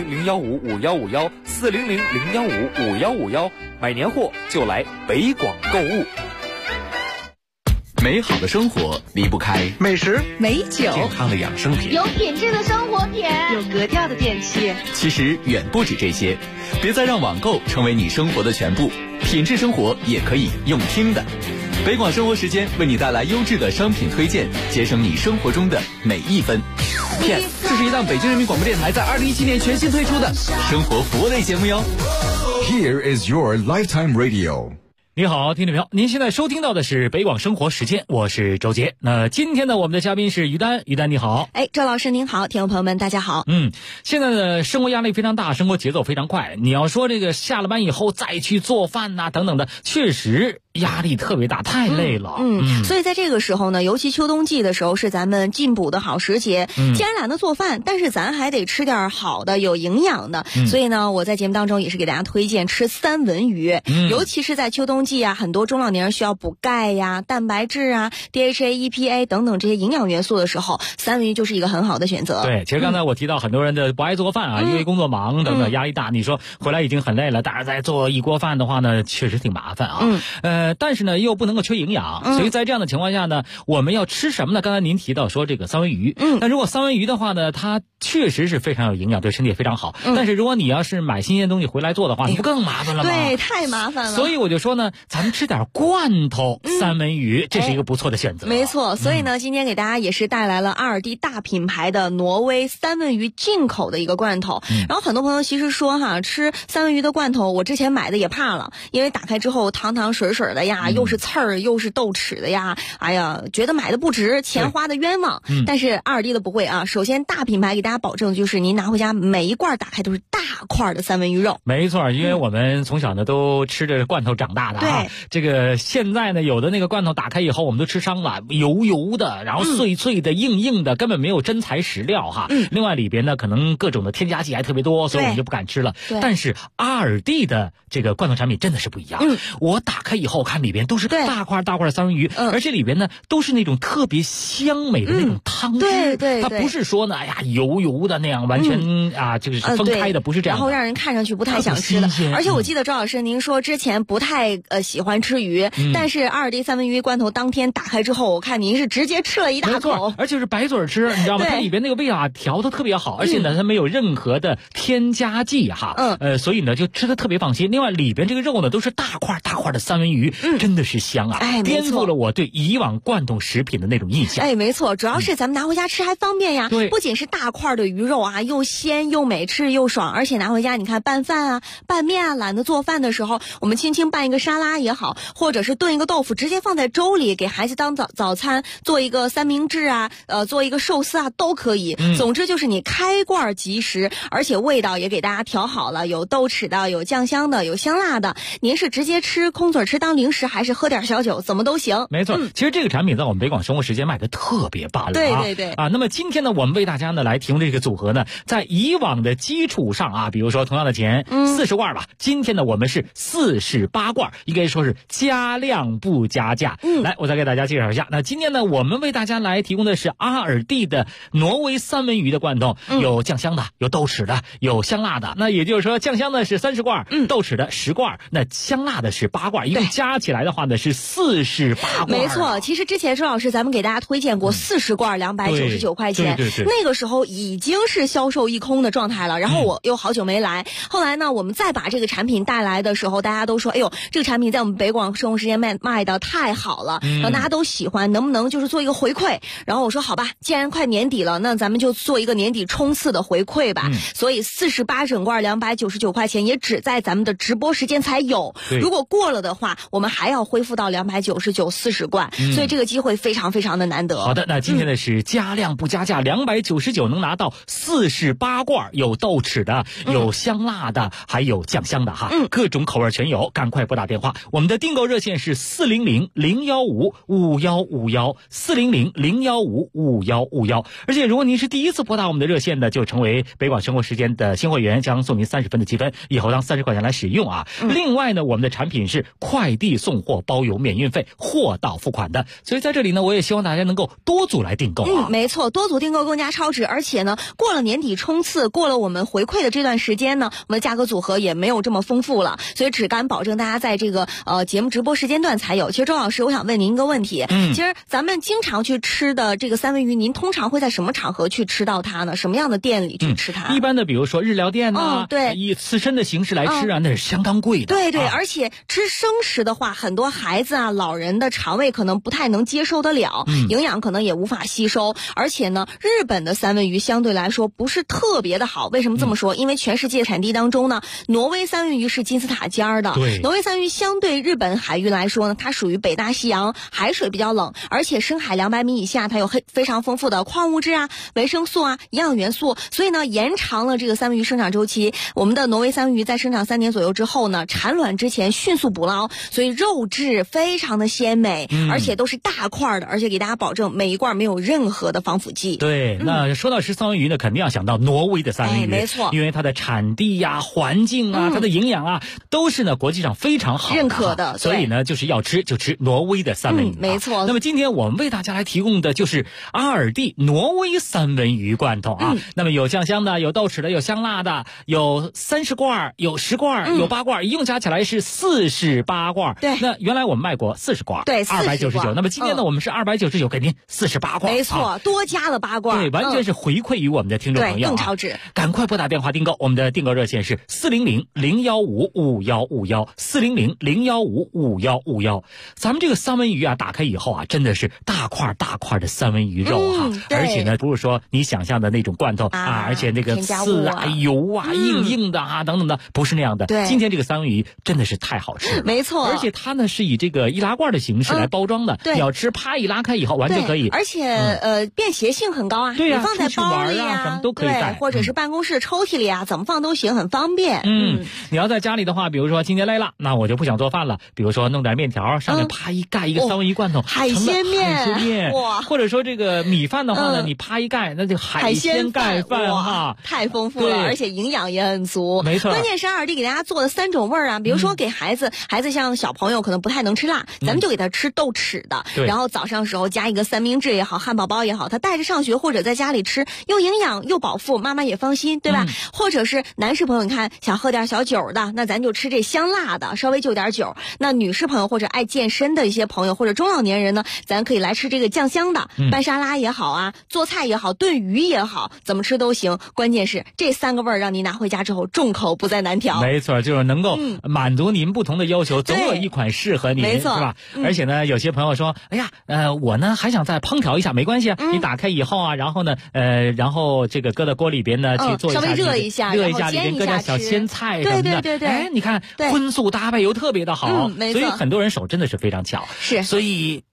400-015-5151，400-015-5151，买年货就来北广购物。 美好的生活离不开美食、 美酒、 健康的养生品， 有品质的生活品， 有格调的电器。 其实远不止这些，别再让网购成为你生活的全部，品质生活也可以用听的。北广生活时间为你带来优质的商品推荐，节省你生活中的每一分。Yes， 这是一档北京人民广播电台在2017年全新推出的生活服务类节目哟。 Here is your lifetime radio。 你好，听众朋友，您现在收听到的是北广生活时间，我是周杰。那今天呢，我们的嘉宾是于丹，于丹你好。 周老师您好，听众朋友们大家好。 现在的生活压力非常大，生活节奏非常快，你要说这个下了班以后再去做饭呐等等的，确实压力特别大，太累了。 所以在这个时候呢，尤其秋冬季的时候是咱们进补的好时节。既然懒得做饭，但是咱还得吃点好的有营养的。所以呢，我在节目当中也是给大家推荐吃三文鱼。尤其是在秋冬季啊，很多中老年人需要补钙呀、蛋白质啊、DHA、EPA 等等这些营养元素的时候，三文鱼就是一个很好的选择。 对，其实刚才我提到很多人的不爱做饭啊，因为工作忙等等压力大，你说回来已经很累了，但是再做一锅饭的话呢，确实挺麻烦啊。但是呢又不能够缺营养，所以在这样的情况下呢，我们要吃什么呢？刚才您提到说这个三文鱼，那如果三文鱼的话呢，它确实是非常有营养，对身体也非常好。但是如果你要是买新鲜东西回来做的话，你不更麻烦了吗？ 对，太麻烦了。 所以我就说呢，咱们吃点罐头三文鱼，这是一个不错的选择。 没错，所以呢，今天给大家也是带来了2D大品牌的挪威三文鱼进口的一个罐头。然后很多朋友其实说哈，吃三文鱼的罐头，我之前买的也怕了，因为打开之后汤汤水水的呀，又是刺儿又是豆豉的呀，哎呀，觉得买的不值，钱花的冤枉。但是2D的不会啊，首先大品牌给大家保证就是您拿回家每一罐打开都是大块的三文鱼肉。 没错，因为我们从小呢都吃着罐头长大的啊。这个现在呢有的那个罐头打开以后我们都吃伤了，油油的，然后脆脆的、硬硬的，根本没有真材实料哈。另外里边呢可能各种的添加剂还特别多，所以我们就不敢吃了。但是2D的这个罐头产品真的是不一样。我打开以后看里边都是大块的三文鱼，而且里边呢都是那种特别香美的那种汤汁。它不是说呢，哎呀油油的那样完全就是分开的，不是这样的。 然后让人看上去不太想吃的。而且我记得周老师您说之前不太喜欢吃鱼，但是2D三文鱼罐头当天打开之后，我看您是直接吃了一大口， 而且是白嘴吃，你知道吗？它里边那个味啊调的特别好，而且呢它没有任何的添加剂哈。所以呢就吃的特别放心。另外里边这个肉呢都是大块的三文鱼，真的是香啊，颠覆了我对以往罐头食品的那种印象。 没错，主要是咱们拿回家吃还方便呀。不仅是大块的鱼肉啊，又鲜又美，吃又爽，而且拿回家你看拌饭啊、拌面啊，懒得做饭的时候，我们轻轻拌一个沙拉也好，或者是炖一个豆腐，直接放在粥里给孩子当早餐，做一个三明治啊，做一个寿司啊都可以。总之就是你开罐即食，而且味道也给大家调好了，有豆豉的，有酱香的，有香辣的。您是直接吃空嘴吃当零食，还是喝点小酒，怎么都行。 没错，其实这个产品在我们北广生活时间卖的特别棒了。 对那么今天呢，我们为大家呢来提供这个组合呢，在以往的基础上啊，比如说同样的钱，40罐吧，今天呢我们是48罐，应该说是加量不加价。来，我再给大家介绍一下。那今天呢，我们为大家来提供的是阿尔蒂的挪威三文鱼的罐头，有酱香的，有豆豉的，有香辣的。那也就是说，酱香的是30罐，豆豉的10罐，那香辣的是8罐，一共加起来的话呢是48罐。 没错，其实之前周老师咱们给大家推荐过40罐299块钱， 对， 那个时候已经是销售一空的状态了。然后我又好久没来，后来呢，我们再把这个产品带来的时候，大家都说，哎呦，这个产品在我们北广生活时间卖的太好了，然后大家都喜欢，能不能就是做一个回馈？然后我说好吧，既然快年底了，那咱们就做一个年底冲刺的回馈吧。所以48整罐299块钱，也只在咱们的直播时间才有。如果过了的话，我们还要恢复到299 40罐，所以这个机会非常非常的难得。 好的，那今天的是加量不加价，299能拿到48罐，有豆豉的，有香辣的，还有酱香的哈，各种口味全有，赶快拨打电话，我们的订购热线是400-015-5151，400-015-5151。而且如果您是第一次拨打我们的热线的，就成为北广生活时间的新会员，将送您30分的积分，以后当30块钱来使用啊。另外呢，我们的产品是快递送货包邮免运费，货到付款的，所以在这里呢，我也希望大家能够多组来订购啊。 没错，多组订购更加超值，而且呢，过了年底冲刺，过了我们回馈的这段时间呢，我们的价格组合也没有这么丰富了，所以只敢保证大家在这个节目直播时间段才有。其实周老师，我想问您一个问题，其实咱们经常去吃的这个三文鱼，您通常会在什么场合去吃到它呢？什么样的店里去吃它？ 一般的比如说日料店啊， 对， 以刺身的形式来吃啊，那是相当贵的。 对，而且吃生食的话，很多孩子啊、老人的肠胃可能不太能接受得了，营养可能也无法吸收。而且呢，日本的三文鱼相对来说不是特别的好。为什么这么说？因为全世界产地当中呢，挪威三文鱼是金字塔尖儿的。 对， 挪威三文鱼相对日本海域来说呢，它属于北大西洋，海水比较冷，而且深海200米以下，它有非常丰富的矿物质啊、维生素啊、营养元素，所以呢，延长了这个三文鱼生长周期。我们的挪威三文鱼在生长3年左右之后呢，产卵之前迅速捕捞，所以肉质非常的鲜美，而且都是大块的，而且给大家保证每一罐没有任何的防腐剂。 对，那说到吃三文鱼呢，肯定要想到挪威的三文鱼， 没错， 因为它的产地呀、环境啊、它的营养啊，都是呢国际上非常好认可的， 所以呢，就是要吃就吃挪威的三文鱼， 没错。 那么今天我们为大家来提供的就是阿尔蒂挪威三文鱼罐头啊，那么有酱香的，有豆豉的，有香辣的，有30罐，有10罐，有8罐，一共加起来是48罐。 对， 那原来我们卖过40罐， 对 ，299。那么今天呢，我们是299给您48罐， 没错，多加了8罐， 对，完全是回馈于我们的听众朋友， 更超值。 赶快拨打电话订购，我们的订购热线是400-015-5151，400-015-5151。咱们这个三文鱼啊，打开以后啊，真的是大块大块的三文鱼肉哈，而且呢，不是说你想象的那种罐头啊，而且那个刺啊、油啊、硬的啊等等的，不是那样的。 对， 今天这个三文鱼真的是太好吃了， 没错。 而且它呢是以这个易拉罐的形式来包装的， 对， 你要吃啪一拉开以后完全可以， 而且便携性很高啊， 对呀， 你放在包里啊，什么都可以带， 或者是办公室抽屉里啊，怎么放都行，很方便。 你要在家里的话，比如说今天累了，那我就不想做饭了，比如说弄点面条，上面啪一盖一个三文鱼罐头， 海鲜面， 哇，或者说这个米饭的话呢，你啪一盖，那就海鲜盖饭哈， 太丰富了，而且营养也很足， 没错。 关键是阿尔蒂给大家做了3种味儿啊，比如说给孩子像小朋友可能不太能吃辣，咱们就给他吃豆豉的，然后早上时候加一个三明治也好，汉堡包也好，他带着上学或者在家里吃，又营养又饱腹，妈妈也放心，对吧？或者是男士朋友，你看想喝点小酒的，那咱就吃这香辣的，稍微就点酒。那女士朋友或者爱健身的一些朋友或者中老年人呢，咱可以来吃这个酱香的，拌沙拉也好啊，做菜也好，炖鱼也好，怎么吃都行。关键是这3个味儿让您拿回家之后众口不再难调。 没错，就是能够满足您不同的要求，总有一款适合您， 没错， 是吧？而且呢，有些朋友说，哎呀，我呢还想再烹调一下，没关系啊，你打开以后啊，然后呢，然后这个搁到锅里边呢去做一下， 稍微热一下， 里边搁点小鲜菜什么的， 对， 哎，你看荤素搭配又特别的好， 没错， 所以很多人手真的是非常巧， 是， 所以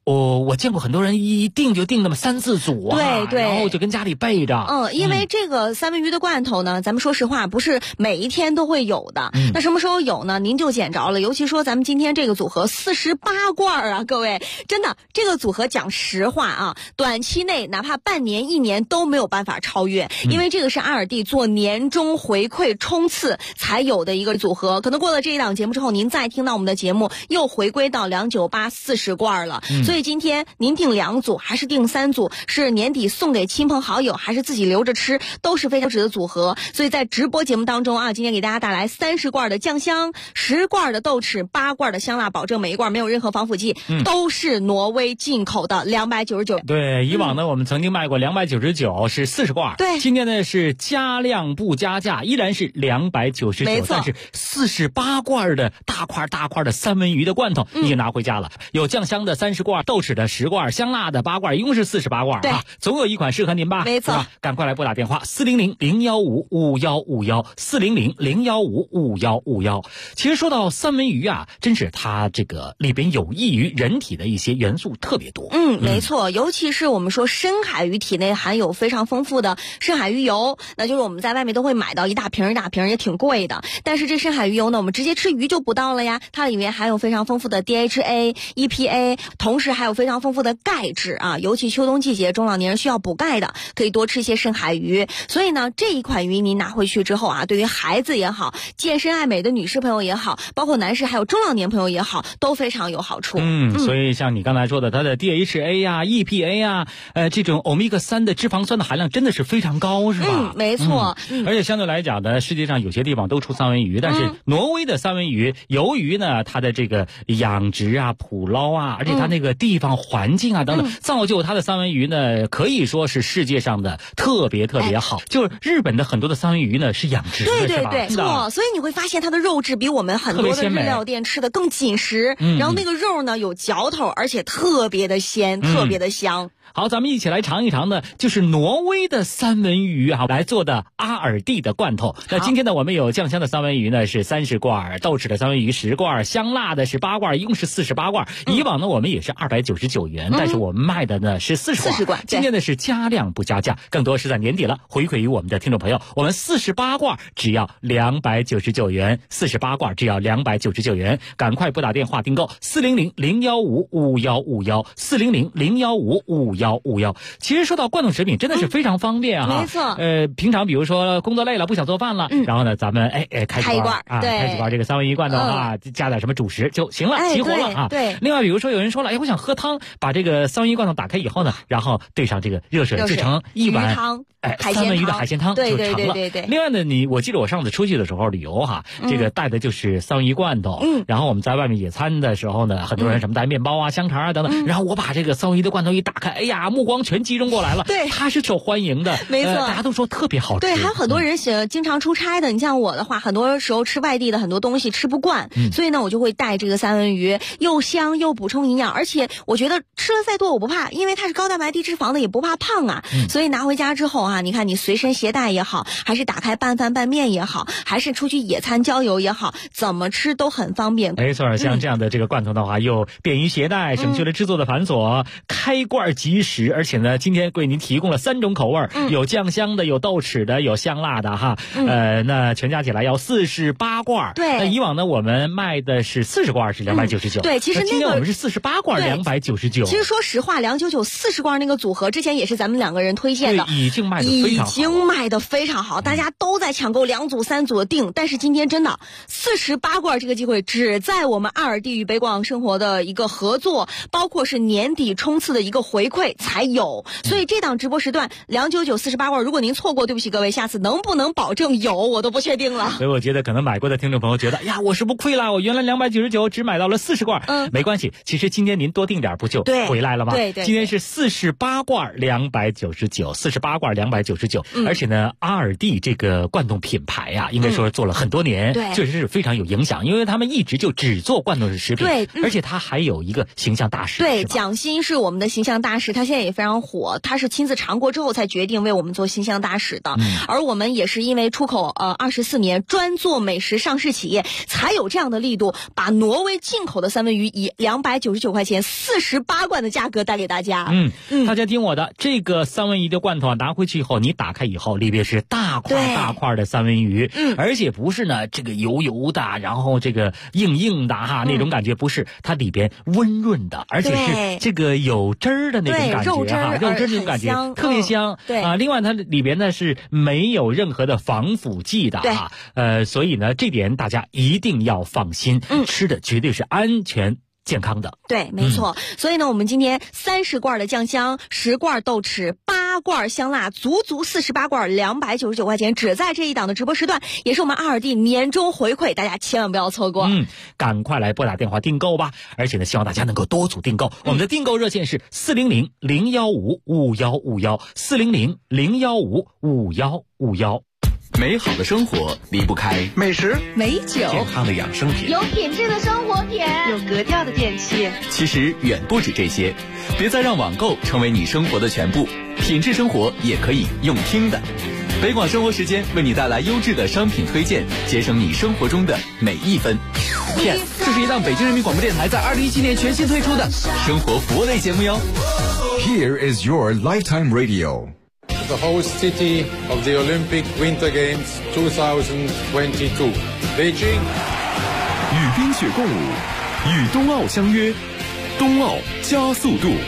我见过很多人一订就订那么3、4组啊， 对， 然后就跟家里备着。 因为这个三文鱼的罐头呢，咱们说实话不是每一天都会有的。那什么时候有呢？您就捡着了。尤其说咱们今天这个组合48罐啊，各位，真的这个组合讲实话啊，短期内哪怕半年、1年都没有办法超越，因为这个是阿尔蒂做年终回馈冲刺才有的一个组合。可能过了这一档节目之后，您再听到我们的节目又回归到298 40罐了。所以今天您订2组还是订3组，是年底送给亲朋好友还是自己留着吃，都是非常值的组合。所以在直播节目当中啊，今天给大家带来30罐的酱香，10罐的豆豉，8罐的香辣，保证每一罐没有任何防腐剂，都是挪威进口的，299。 对，以往呢我们曾经卖过299是40罐， 对， 今天呢是加量不加价，依然是299， 没错， 但是48罐的大块的三文鱼的罐头你也拿回家了，有酱香的30罐，豆豉的10罐，香辣的8罐，一共是48罐啊，总有一款适合您吧？ 没错， 赶快来拨打电话400-015-5151，400-015-5151。其实说到三文鱼啊，真是它这个里边有益于人体的一些元素特别多。 没错，尤其是我们说深海鱼体内含有非常丰富的深海鱼油，那就是我们在外面都会买到一大瓶也挺贵的。但是这深海鱼油呢，我们直接吃鱼就不到了呀，它里面含有非常丰富的 DHA、EPA， 同时还有非常丰富的钙质啊，尤其秋冬季节中老年人需要补钙的，可以多吃一些深海鱼。所以呢，这一款鱼您拿回去之后啊，对于孩子也好，健身爱美的女士朋友也好，包括男士还有中老年朋友也好，都非常有好处。 所以像你刚才说的，它的 DHA 呀、EPA 呀，这种欧米伽3的脂肪酸的含量真的是非常高，是吧？ 没错。 而且相对来讲呢，世界上有些地方都出三文鱼，但是挪威的三文鱼，由于呢它的这个养殖啊、捕捞啊，而且它那个地方环境啊等等，造就它的三文鱼呢，可以说是世界上的特别好。就是日本的很多的三文鱼呢是养殖的， 对，错。所以你会发现它的肉质比我们很多的日料店吃的更紧实，然后那个肉呢有嚼头，而且特别的鲜，特别的香。 好，咱们一起来尝一尝呢，就是挪威的三文鱼啊来做的阿尔蒂的罐头。那今天呢，我们有酱香的三文鱼呢是30罐，豆豉的三文鱼10罐，香辣的是8罐，一共是48罐。以往呢我们也是299元，但是我们卖的呢是40罐。今天呢是加量不加价，更多是在年底了，回馈于我们的听众朋友。我们48罐只要299元，48罐只要299元，赶快拨打电话订购400-015-5151，400-015-5151。其实说到罐头食品真的是非常方便啊， 没错。 平常比如说工作累了不想做饭了，然后呢咱们开几罐啊，开几罐这个三文鱼罐头啊，加点什么主食就行了，齐活了啊。 对。 另外比如说有人说了，我想喝汤，把这个三文鱼罐头打开以后呢，然后兑上这个热水制成一碗汤， 三文鱼的海鲜汤就成了。 对。 另外呢，我记得我上次出去的时候旅游哈，这个带的就是三文鱼罐头，然后我们在外面野餐的时候呢，很多人什么带面包啊、香肠啊等等，然后我把这个三文鱼的罐头一打开，哎呀，目光全集中过来了， 对， 它是受欢迎的， 没错， 大家都说特别好吃。 对，还有很多人经常出差的，你像我的话，很多时候吃外地的很多东西吃不惯，所以呢，我就会带这个三文鱼，又香又补充营养，而且我觉得吃了再多我不怕，因为它是高蛋白低脂肪的，也不怕胖啊。所以拿回家之后啊，你看你随身携带也好，还是打开拌饭拌面也好，还是出去野餐郊游也好，怎么吃都很方便。 没错，像这样的这个罐头的话，又便于携带，省去了制作的繁琐，开罐即食，而且呢，今天为您提供了3种口味，有酱香的，有豆豉的，有香辣的哈。那全加起来要48罐。 对。 那以往呢，我们卖的是40罐是299。 对，其实今天我们是48罐299。 其实说实话，299 40罐那个组合之前也是咱们2个人推荐的， 已经卖得非常好，大家都在抢购2组3组的订。但是今天真的48罐这个机会只在我们阿尔蒂与北广生活的一个合作，包括是年底冲刺的一个回馈才有。所以这档直播时段299 48罐，如果您错过，对不起各位，下次能不能保证有我都不确定了。 所以我觉得可能买过的听众朋友觉得，呀，我是不是亏了？我原来299只买到了40罐。没关系，其实今天您多订点不就回来了吗？ 对。 今天是48罐299，48罐 299，而且呢，阿尔蒂这个罐头品牌啊，应该说做了很多年，确实是非常有影响，因为他们一直就只做罐头食品，而且他还有一个形象大使， 对，蒋欣是我们的形象大使，他现在也非常火，他是亲自尝过之后才决定为我们做形象大使的，而我们也是因为出口24年，专做美食上市企业，才有这样的力度，把挪威进口的三文鱼以299块钱48罐的价格带给大家。 大家听我的，这个三文鱼的罐头拿回去以后，你打开以后，里边是大块的三文鱼，而且不是呢这个油油的，然后这个硬的那种感觉，不是，它里边温润的，而且是这个有汁儿的那种感觉肉汁那种感觉特别香。另外它里边呢是没有任何的防腐剂的所以呢这点大家一定要放心，吃的绝对是安全健康的。 对，没错。所以呢，我们今天30罐的酱香，10罐豆豉，8罐香辣，足48罐，299块钱，只在这一档的直播时段，也是我们阿尔蒂年终回馈，大家千万不要错过。 赶快来拨打电话订购吧！而且呢，希望大家能够多组订购。我们的订购热线是400-015-5151，400-015-5151。 美好的生活离不开美食、 美酒、健康的养生品， 有品质的生活品， 有格调的电器。 其实远不止这些，别再让网购成为你生活的全部，品质生活也可以用听的。北广生活时间为你带来优质的商品推荐，节省你生活中的每一分。Yes， 这是一档北京人民广播电台在2017年全新推出的生活服务类节目哟。 Here is your lifetime radio.The host city of the Olympic Winter Games 2022, Beijing. 与冰雪共舞，与冬奥相约，冬奥加速度。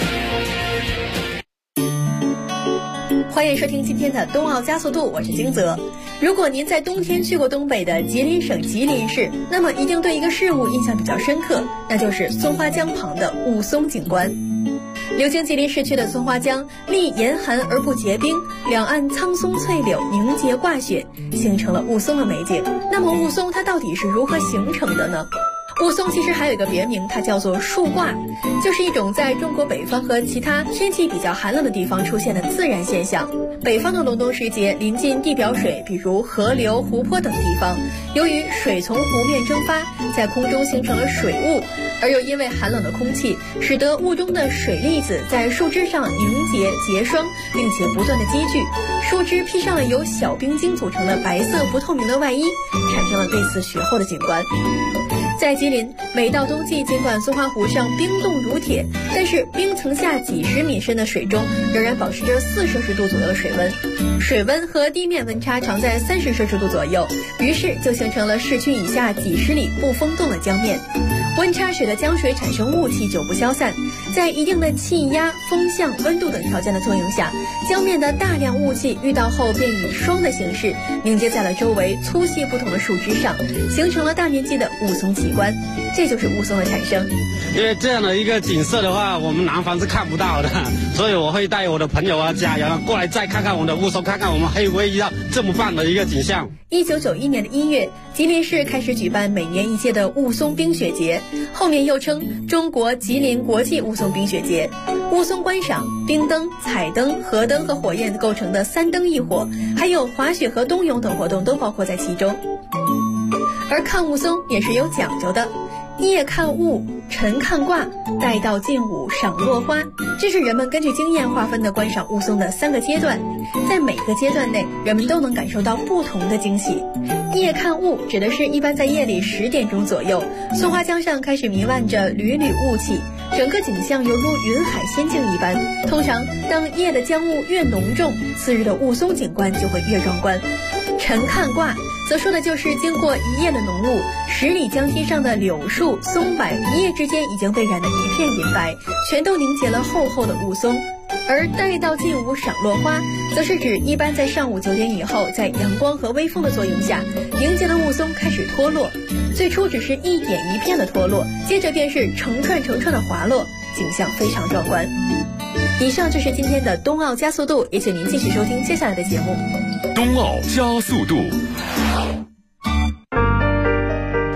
欢迎收听今天的冬奥加速度，我是金泽。如果您在冬天去过东北的吉林省吉林市，那么一定对一个事物印象比较深刻，那就是松花江旁的雾凇景观。流经吉林市区的松花江历严寒而不结冰，两岸苍松翠柳凝结挂雪，形成了雾凇的美景。那么雾凇它到底是如何形成的呢？雾凇其实还有一个别名，它叫做树挂，就是一种在中国北方和其他天气比较寒冷的地方出现的自然现象。北方的隆冬时节，临近地表水，比如河流、湖泊等地方，由于水从湖面蒸发，在空中形成了水雾，而又因为寒冷的空气，使得雾中的水粒子在树枝上凝结结霜，并且不断的积聚，树枝披上了由小冰晶组成的白色不透明的外衣，产生了类似雪后的景观。在吉林，每到冬季，尽管松花湖上冰冻如铁，但是冰层下几十米深的水中仍然保持着4摄氏度左右的水温，水温和地面温差常在30摄氏度左右，于是就形成了市区以下几十里不封冻的江面。温差使得江水产生雾气久不消散，在一定的气压、风向、温度等条件的作用下，江面的大量雾气遇到后便以霜的形式凝结在了周围粗细不同的树枝上，形成了大面积的雾凇奇观，这就是雾凇的产生。 因为这样的一个景色的话，我们南方是看不到的，所以我会带我的朋友啊、家人过来再看看我们的雾凇，看看我们还有没有遇到这么棒的一个景象。 1991年的1月，吉林市开始举办每年一届的雾凇冰雪节，后面又称中国吉林国际雾凇冰雪节。雾凇观赏、冰灯、彩灯、河灯和火焰构成的3灯一火，还有滑雪和冬泳等活动都包括在其中。而看雾凇也是有讲究的，夜看雾，晨看卦，待到近午赏落花，这是人们根据经验划分的观赏雾凇的3个阶段，在每个阶段内，人们都能感受到不同的惊喜。夜看雾指的是一般在夜里10点钟左右，松花江上开始弥漫着缕缕雾气，整个景象犹如云海仙境一般。通常当夜的江雾越浓重，次日的雾凇景观就会越壮观。晨看卦则说的就是经过一夜的浓雾，10里江堤上的柳树、松柏一夜之间已经被染得一片银白，全都凝结了厚厚的雾凇。而待到近午赏落花，则是指一般在上午9点以后，在阳光和微风的作用下，凝结的雾凇开始脱落。最初只是一点一片的脱落，接着便是成串成串的滑落，景象非常壮观。以上就是今天的冬奥加速度，也请您继续收听接下来的节目。 冬奥加速度。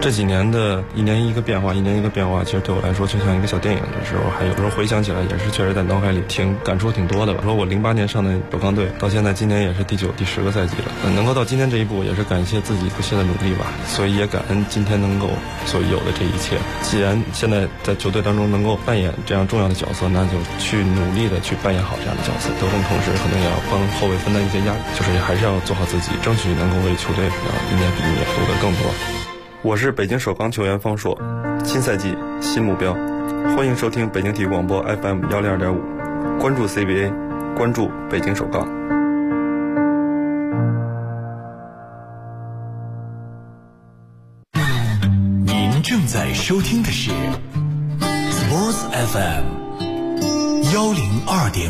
这几年的一年一个变化，其实对我来说就像一个小电影的时候，还有时候回想起来也是确实在脑海里感触挺多的吧。说我08年上的首钢队，到现在今年也是第9、第10个赛季了，能够到今天这一步，也是感谢自己不懈的努力吧。所以也感恩今天能够所有的这一切。既然现在在球队当中能够扮演这样重要的角色，那就去努力的去扮演好这样的角色。得分同时可能也要帮后卫分担一些压力，就是还是要做好自己，争取能够为球队一年比一年夺得更多。我是北京首钢球员方硕，新赛季新目标，欢迎收听北京体育广播 FM 102.5，关注 CBA， 关注北京首钢。 您正在收听的是 Sports FM 102.5。